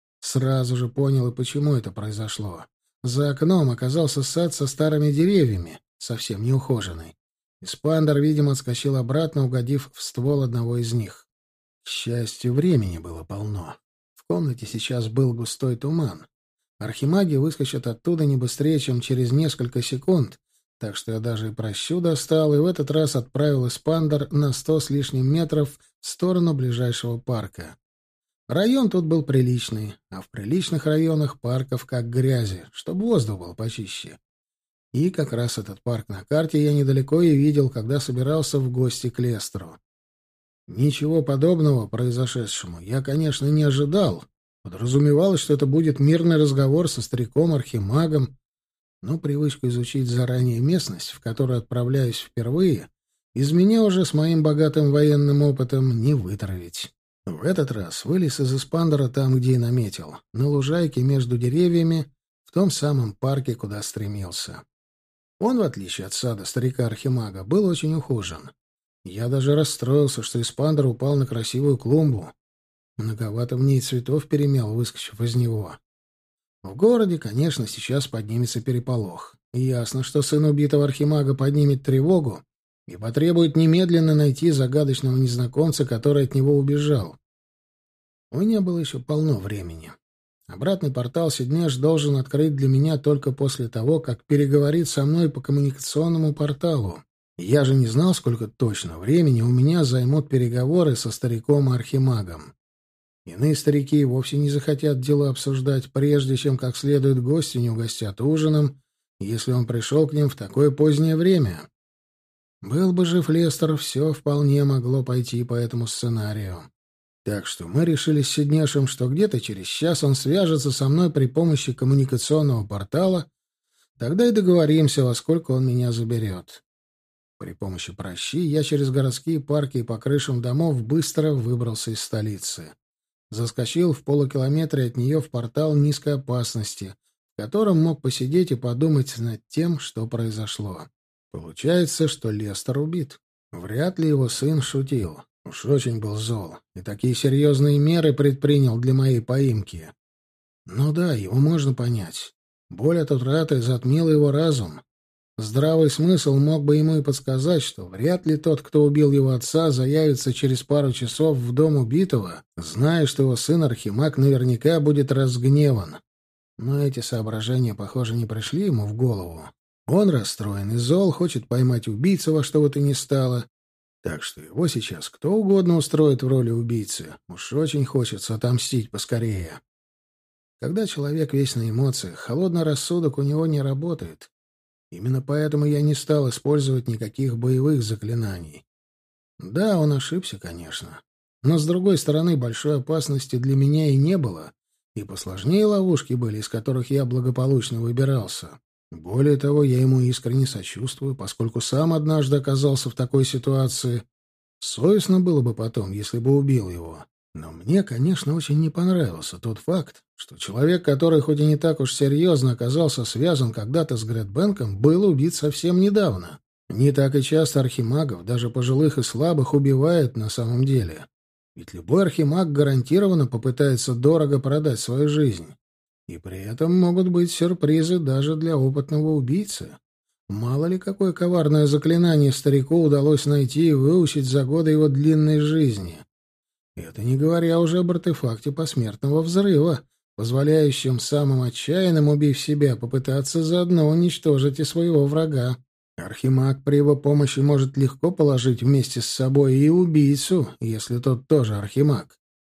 Сразу же понял, и почему это произошло. За окном оказался сад со старыми деревьями, совсем неухоженный. Эспандер, видимо, отскочил обратно, угодив в ствол одного из них. К счастью, времени было полно. В комнате сейчас был густой туман. Архимаги выскочат оттуда не быстрее, чем через несколько секунд, так что я даже и прощу достал, и в этот раз отправил эспандер на 100 с лишним метров в сторону ближайшего парка. Район тут был приличный, а в приличных районах парков как грязи, чтобы воздух был почище. И как раз этот парк на карте я недалеко и видел, когда собирался в гости к Лестеру. Ничего подобного произошедшему я, конечно, не ожидал. Подразумевалось, что это будет мирный разговор со стариком-архимагом, но привычку изучить заранее местность, в которую отправляюсь впервые, из меня уже с моим богатым военным опытом не вытравить. В этот раз вылез из эспандера там, где и наметил, на лужайке между деревьями, в том самом парке, куда стремился. Он, в отличие от сада старика-архимага, был очень ухожен. Я даже расстроился, что эспандер упал на красивую клумбу. Многовато в ней цветов перемел, выскочив из него. В городе, конечно, сейчас поднимется переполох. И ясно, что сын убитого архимага поднимет тревогу и потребует немедленно найти загадочного незнакомца, который от него убежал. У меня было еще полно времени. Обратный портал Сиднеш должен открыть для меня только после того, как переговорит со мной по коммуникационному порталу. Я же не знал, сколько точно времени у меня займут переговоры со стариком-архимагом. Иные старики и вовсе не захотят дела обсуждать, прежде чем как следует гостя не угостят ужином, если он пришел к ним в такое позднее время. Был бы жив Лестер, все вполне могло пойти по этому сценарию. Так что мы решили с Сиднешем, что где-то через час он свяжется со мной при помощи коммуникационного портала, тогда и договоримся, во сколько он меня заберет. При помощи пращи я через городские парки и по крышам домов быстро выбрался из столицы. Заскочил в полукилометре от нее в портал низкой опасности, в котором мог посидеть и подумать над тем, что произошло. Получается, что Лестер убит. Вряд ли его сын шутил. Уж очень был зол, и такие серьезные меры предпринял для моей поимки. Ну да, его можно понять. Боль от утраты затмила его разум. Здравый смысл мог бы ему и подсказать, что вряд ли тот, кто убил его отца, заявится через пару часов в дом убитого, зная, что его сын Архимаг наверняка будет разгневан. Но эти соображения, похоже, не пришли ему в голову. Он расстроен и зол, хочет поймать убийцу во что бы то ни стало. Так что его сейчас кто угодно устроит в роли убийцы. Уж очень хочется отомстить поскорее. Когда человек весь на эмоциях, холодный рассудок у него не работает. Именно поэтому я не стал использовать никаких боевых заклинаний. Да, он ошибся, конечно. Но, с другой стороны, большой опасности для меня и не было. И посложнее ловушки были, из которых я благополучно выбирался. Более того, я ему искренне сочувствую, поскольку сам однажды оказался в такой ситуации. Совестно было бы потом, если бы убил его. Но мне, конечно, очень не понравился тот факт, что человек, который хоть и не так уж серьезно оказался связан когда-то с Гретбенком, был убит совсем недавно. Не так и часто архимагов, даже пожилых и слабых, убивают на самом деле. Ведь любой архимаг гарантированно попытается дорого продать свою жизнь. И при этом могут быть сюрпризы даже для опытного убийцы. Мало ли, какое коварное заклинание старику удалось найти и выучить за годы его длинной жизни. Это не говоря уже об артефакте посмертного взрыва, позволяющем самым отчаянным, убив себя, попытаться заодно уничтожить и своего врага. Архимаг при его помощи может легко положить вместе с собой и убийцу, если тот тоже архимаг.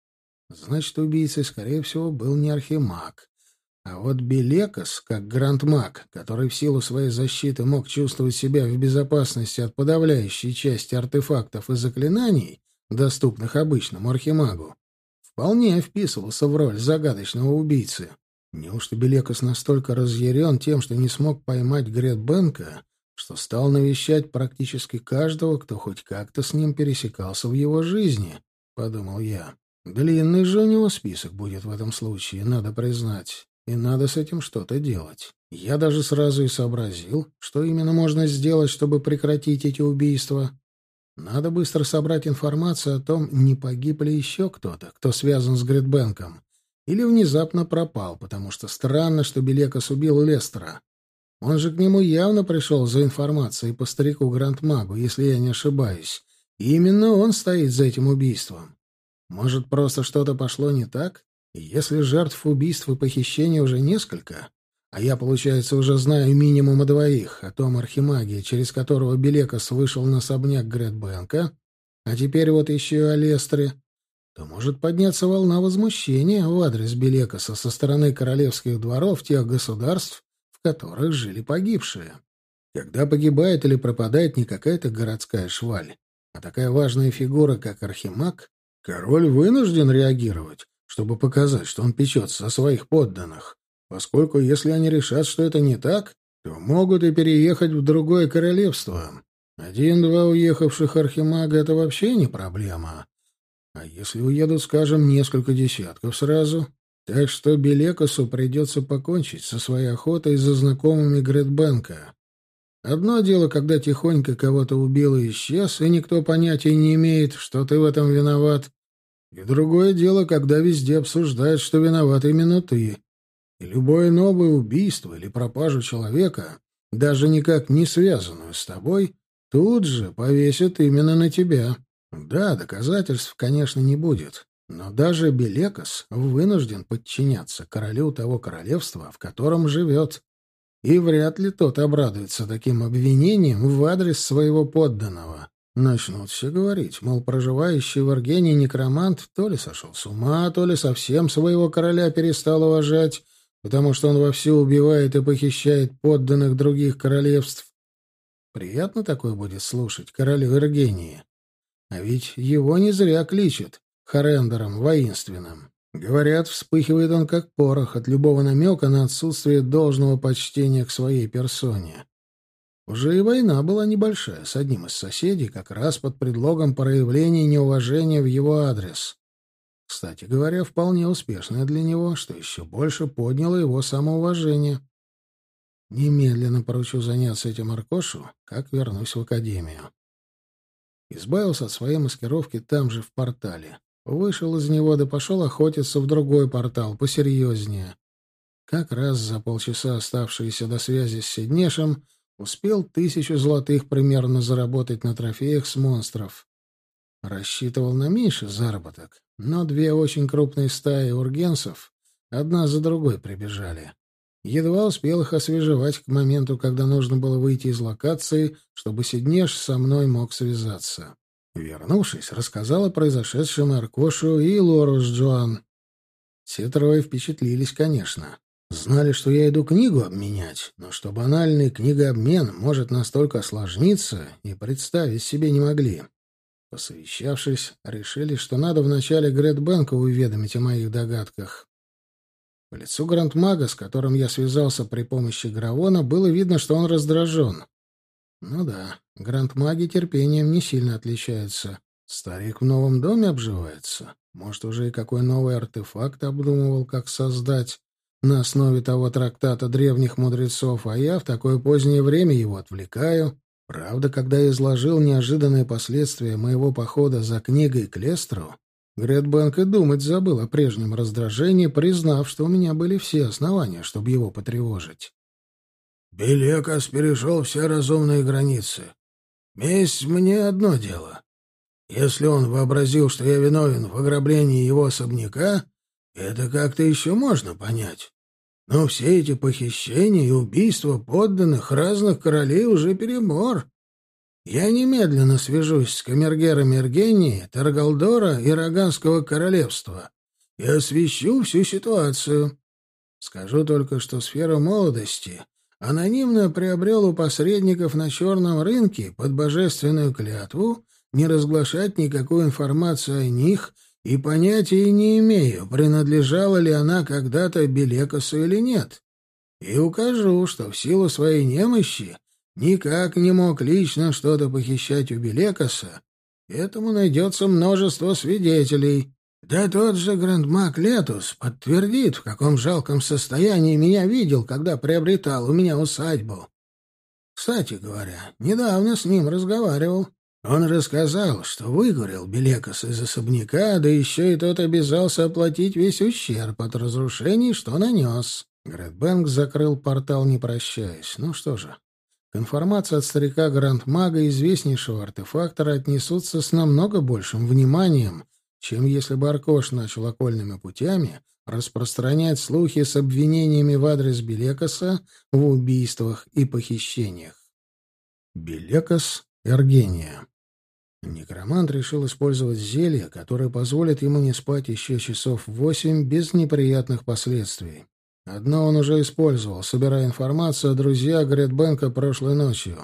Значит, убийцей, скорее всего, был не архимаг. А вот Белекос, как грандмаг, который в силу своей защиты мог чувствовать себя в безопасности от подавляющей части артефактов и заклинаний, доступных обычному архимагу, вполне вписывался в роль загадочного убийцы. Неужто Белекос настолько разъярен тем, что не смог поймать Гретбенка, что стал навещать практически каждого, кто хоть как-то с ним пересекался в его жизни, — подумал я. Длинный же у него список будет в этом случае, надо признать. И надо с этим что-то делать. Я даже сразу и сообразил, что именно можно сделать, чтобы прекратить эти убийства. Надо быстро собрать информацию о том, не погиб ли еще кто-то, кто связан с Гретбенком, или внезапно пропал, потому что странно, что Белекос убил Лестера. Он же к нему явно пришел за информацией по старику Грандмагу, если я не ошибаюсь. И именно он стоит за этим убийством. Может, просто что-то пошло не так? И если жертв убийств и похищений уже несколько, а я, получается, уже знаю минимум о двоих, о том архимаге, через которого Белекос вышел на особняк Гретбенка, а теперь вот еще и о Лестере, то может подняться волна возмущения в адрес Белекоса со стороны королевских дворов тех государств, в которых жили погибшие. Когда погибает или пропадает не какая-то городская шваль, а такая важная фигура, как архимаг, король вынужден реагировать, чтобы показать, что он печется о своих подданных, поскольку если они решат, что это не так, то могут и переехать в другое королевство. Один-два уехавших архимага — это вообще не проблема. А если уедут, скажем, несколько десятков сразу? Так что Белекосу придется покончить со своей охотой за знакомыми Гретбенка. Одно дело, когда тихонько кого-то убил и исчез, и никто понятия не имеет, что ты в этом виноват. И другое дело, когда везде обсуждают, что виноват именно ты. И любое новое убийство или пропажу человека, даже никак не связанную с тобой, тут же повесят именно на тебя. Да, доказательств, конечно, не будет, но даже Белекос вынужден подчиняться королю того королевства, в котором живет. И вряд ли тот обрадуется таким обвинениям в адрес своего подданного. Начнут все говорить, мол, проживающий в Аргении некромант то ли сошел с ума, то ли совсем своего короля перестал уважать, потому что он вовсю убивает и похищает подданных других королевств. Приятно такое будет слушать королю Аргении. А ведь его не зря кличут Хорендером воинственным. Говорят, вспыхивает он как порох от любого намека на отсутствие должного почтения к своей персоне. Уже и война была небольшая с одним из соседей, как раз под предлогом проявления неуважения в его адрес. Кстати говоря, вполне успешная для него, что еще больше подняло его самоуважение. Немедленно поручу заняться этим Аркошу, как вернусь в академию. Избавился от своей маскировки там же, в портале. Вышел из него, да пошел охотиться в другой портал, посерьезнее. Как раз за полчаса, оставшиеся до связи с Сиднешем, Успел 1000 золотых примерно заработать на трофеях с монстров. Рассчитывал на меньший заработок, но 2 очень крупные стаи ургенсов одна за другой прибежали. Едва успел их освежевать к моменту, когда нужно было выйти из локации, чтобы Сиднеш со мной мог связаться. Вернувшись, рассказал о произошедшем Аркошу и Лору с Джоан. Все трое впечатлились, конечно. Знали, что я иду книгу обменять, но что банальный книгообмен может настолько осложниться, и представить себе не могли. Посовещавшись, решили, что надо вначале Гретбенка уведомить о моих догадках. По лицу грандмага, с которым я связался при помощи Гравона, было видно, что он раздражен. Ну да, грандмаги терпением не сильно отличаются. Старик в новом доме обживается. Может, уже и какой новый артефакт обдумывал, как создать на основе того трактата древних мудрецов, а я в такое позднее время его отвлекаю. Правда, когда я изложил неожиданные последствия моего похода за книгой к Лестру, Гретбенк и думать забыл о прежнем раздражении, признав, что у меня были все основания, чтобы его потревожить. «Белекас перешел все разумные границы. Месть мне одно дело. Если он вообразил, что я виновен в ограблении его особняка, это как-то еще можно понять. Но все эти похищения и убийства подданных разных королей уже перебор. Я немедленно свяжусь с камергерами Эргении, Таргалдора и Роганского королевства и освещу всю ситуацию. Скажу только, что сферу молодости анонимно приобрел у посредников на черном рынке под божественную клятву не разглашать никакую информацию о них и понятия не имею, принадлежала ли она когда-то Белекасу или нет. И укажу, что в силу своей немощи никак не мог лично что-то похищать у Белекаса. Этому найдется множество свидетелей. Да тот же грандмаг Летус подтвердит, в каком жалком состоянии меня видел, когда приобретал у меня усадьбу. Кстати говоря, недавно с ним разговаривал. Он рассказал, что выгорел Белекас из особняка, да еще и тот обязался оплатить весь ущерб от разрушений, что нанес. Гретбенк закрыл портал, не прощаясь. Ну что же, к информации от старика Грандмага, известнейшего артефактора, отнесутся с намного большим вниманием, чем если бы Аркош начал окольными путями распространять слухи с обвинениями в адрес Белекаса в убийствах и похищениях. Белекас, Эргения. Некромант решил использовать зелье, которое позволит ему не спать еще часов 8 без неприятных последствий. Одно он уже использовал, собирая информацию о друзьях Гретбенка прошлой ночью.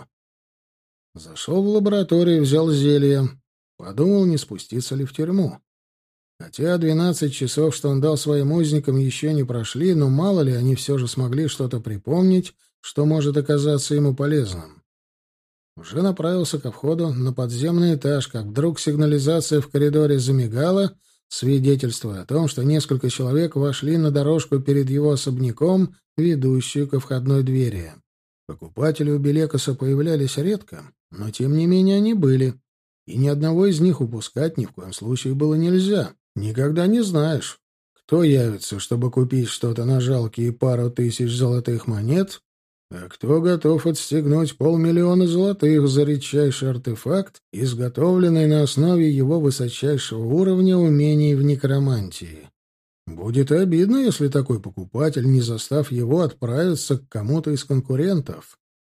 Зашел в лабораторию, взял зелье. Подумал, не спуститься ли в тюрьму. Хотя 12 часов, что он дал своим узникам, еще не прошли, но мало ли они все же смогли что-то припомнить, что может оказаться ему полезным. Уже направился ко входу на подземный этаж, как вдруг сигнализация в коридоре замигала, свидетельствуя о том, что несколько человек вошли на дорожку перед его особняком, ведущую ко входной двери. Покупатели у Белекаса появлялись редко, но тем не менее они были, и ни одного из них упускать ни в коем случае было нельзя. Никогда не знаешь, кто явится, чтобы купить что-то на жалкие пару тысяч золотых монет, а кто готов отстегнуть 500 000 золотых за редчайший артефакт, изготовленный на основе его высочайшего уровня умений в некромантии. Будет обидно, если такой покупатель, не застав его, отправится к кому-то из конкурентов.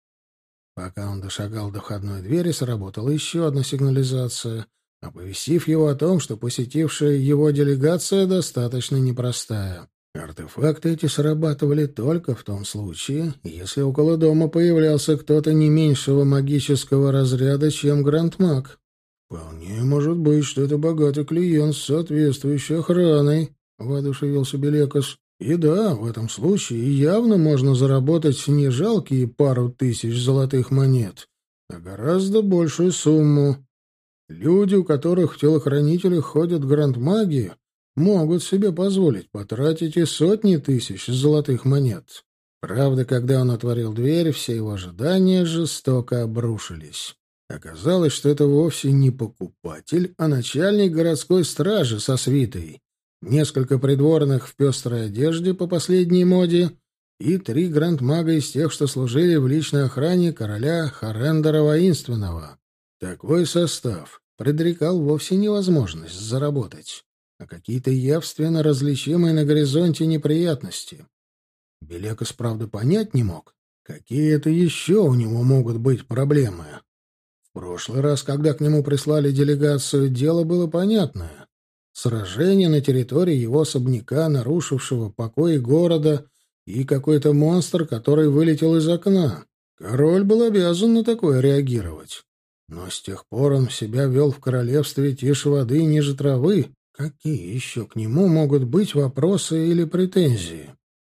Пока он дошагал до входной двери, сработала еще одна сигнализация, оповестив его о том, что посетившая его делегация достаточно непростая. Артефакты эти срабатывали только в том случае, если около дома появлялся кто-то не меньшего магического разряда, чем грандмаг. «Вполне может быть, что это богатый клиент с соответствующей охраной», — воодушевился Белекас. «И да, в этом случае явно можно заработать не жалкие пару тысяч золотых монет, а гораздо большую сумму. Люди, у которых в телохранителях ходят грандмаги, могут себе позволить потратить и сотни тысяч золотых монет». Правда, когда он отворил дверь, все его ожидания жестоко обрушились. Оказалось, что это вовсе не покупатель, а начальник городской стражи со свитой. Несколько придворных в пестрой одежде по последней моде и 3 грандмага из тех, что служили в личной охране короля Харендера Воинственного. Такой состав предрекал вовсе невозможность заработать, а какие-то явственно различимые на горизонте неприятности. Белекос, правда, понять не мог, какие это еще у него могут быть проблемы. В прошлый раз, когда к нему прислали делегацию, дело было понятное. Сражение на территории его особняка, нарушившего покой города, и какой-то монстр, который вылетел из окна. Король был обязан на такое реагировать. Но с тех пор он себя вел в королевстве тише воды и ниже травы. Какие еще к нему могут быть вопросы или претензии?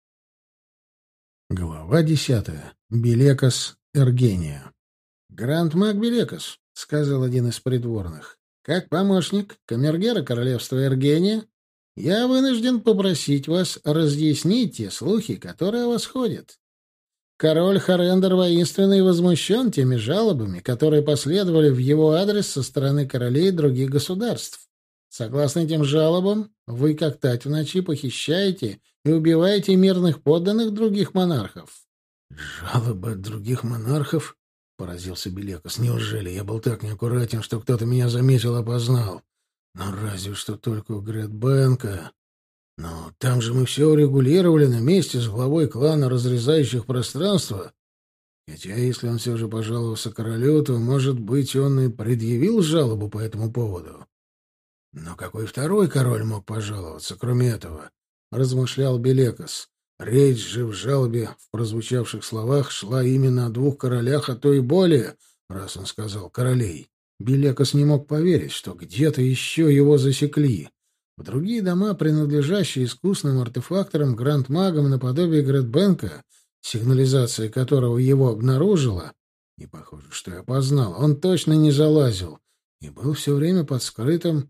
Глава 10. Белекос Эргения. «Гранд-маг Белекос», — сказал один из придворных, — «как помощник камергера королевства Эргения, я вынужден попросить вас разъяснить те слухи, которые о вас ходят. Король Харендер Воинственный возмущен теми жалобами, которые последовали в его адрес со стороны королей других государств. Согласно этим жалобам, вы, как тать в ночи, похищаете и убиваете мирных подданных других монархов». «Жалобы от других монархов?» — поразился Белекос. «Неужели я был так неаккуратен, что кто-то меня заметил и опознал? Ну, разве что только у Гретбенка. Но там же мы все урегулировали на месте с главой клана разрезающих пространство. Хотя, если он все же пожаловался королю, то, может быть, он и предъявил жалобу по этому поводу. Но какой второй король мог пожаловаться, кроме этого?» — размышлял Белекос. Речь же в жалобе, в прозвучавших словах, шла именно о 2 королях, а то и более, раз он сказал «королей». Белекос не мог поверить, что где-то еще его засекли. В другие дома, принадлежащие искусным артефакторам, гранд-магам наподобие Гретбенка, сигнализация которого его обнаружила, и похоже, что и опознал, он точно не залазил и был все время под скрытым.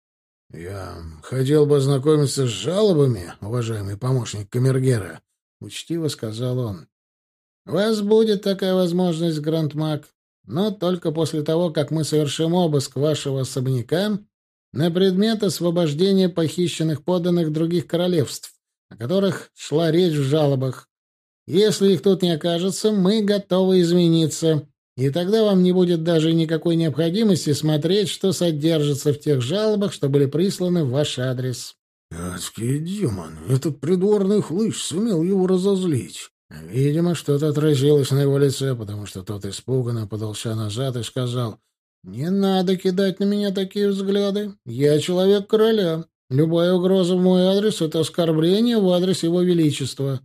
«Я хотел бы ознакомиться с жалобами, уважаемый помощник камергера», — учтиво сказал он. «У вас будет такая возможность, гранд-маг, но только после того, как мы совершим обыск вашего особняка на предмет освобождения похищенных подданных других королевств, о которых шла речь в жалобах. Если их тут не окажется, мы готовы измениться, и тогда вам не будет даже никакой необходимости смотреть, что содержится в тех жалобах, что были присланы в ваш адрес». Адский демон, этот придворный хлыщ сумел его разозлить. Видимо, что-то отразилось на его лице, потому что тот испуганно подался назад и сказал: «Не надо кидать на меня такие взгляды. Я человек короля. Любая угроза в мой адрес — это оскорбление в адрес его величества».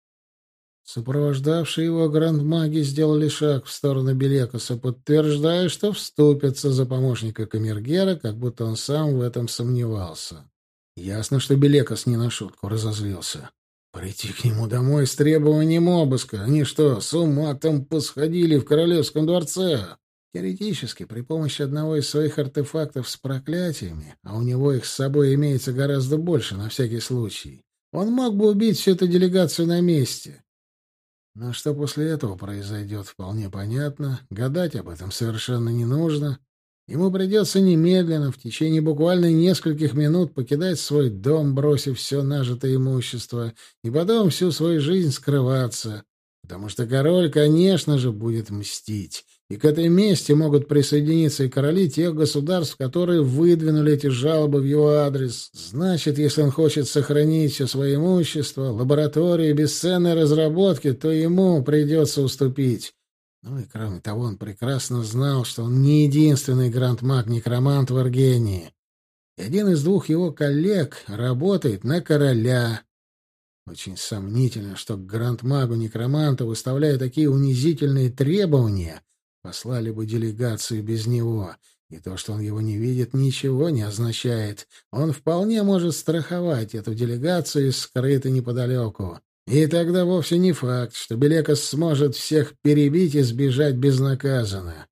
Сопровождавшие его гранд-маги сделали шаг в сторону Белекоса, подтверждая, что вступятся за помощника камергера, как будто он сам в этом сомневался. Ясно, что Белекос не на шутку разозлился. Прийти к нему домой с требованием обыска. Они что, с ума там посходили в королевском дворце? Теоретически, при помощи одного из своих артефактов с проклятиями, а у него их с собой имеется гораздо больше на всякий случай, он мог бы убить всю эту делегацию на месте. Но что после этого произойдет, вполне понятно. Гадать об этом совершенно не нужно. Ему придется немедленно, в течение буквально нескольких минут, покидать свой дом, бросив все нажитое имущество, и потом всю свою жизнь скрываться. Потому что король, конечно же, будет мстить. И к этой мести могут присоединиться и короли тех государств, которые выдвинули эти жалобы в его адрес. Значит, если он хочет сохранить все свое имущество, лаборатории, бесценные разработки, то ему придется уступить. Ну и кроме того, он прекрасно знал, что он не единственный гранд-маг-некромант в Эргении. И один из 2 его коллег работает на короля. Очень сомнительно, что к гранд-магу-некроманту, выставляя такие унизительные требования, послали бы делегацию без него. И то, что он его не видит, ничего не означает. Он вполне может страховать эту делегацию скрыто неподалеку. И тогда вовсе не факт, что Белекос сможет всех перебить и сбежать безнаказанно.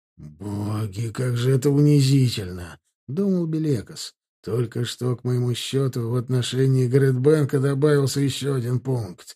«Боги, как же это унизительно!» — думал Белекос. «Только что, к моему счету, в отношении Гретбенка добавился еще один пункт.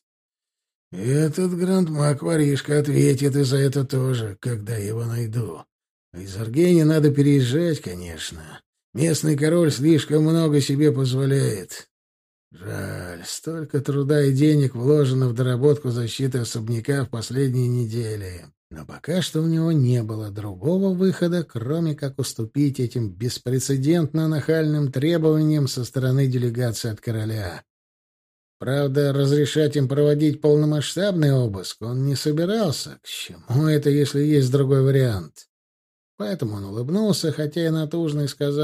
Этот гранд-маг-воришка ответит и за это тоже, когда я его найду. Из Эргении надо переезжать, конечно. Местный король слишком много себе позволяет. Жаль, столько труда и денег вложено в доработку защиты особняка в последние недели. Но пока что у него не было другого выхода, кроме как уступить этим беспрецедентно нахальным требованиям со стороны делегации от короля. Правда, разрешать им проводить полномасштабный обыск он не собирался. К чему это, если есть другой вариант? Поэтому он улыбнулся, хотя и натужно, и сказал: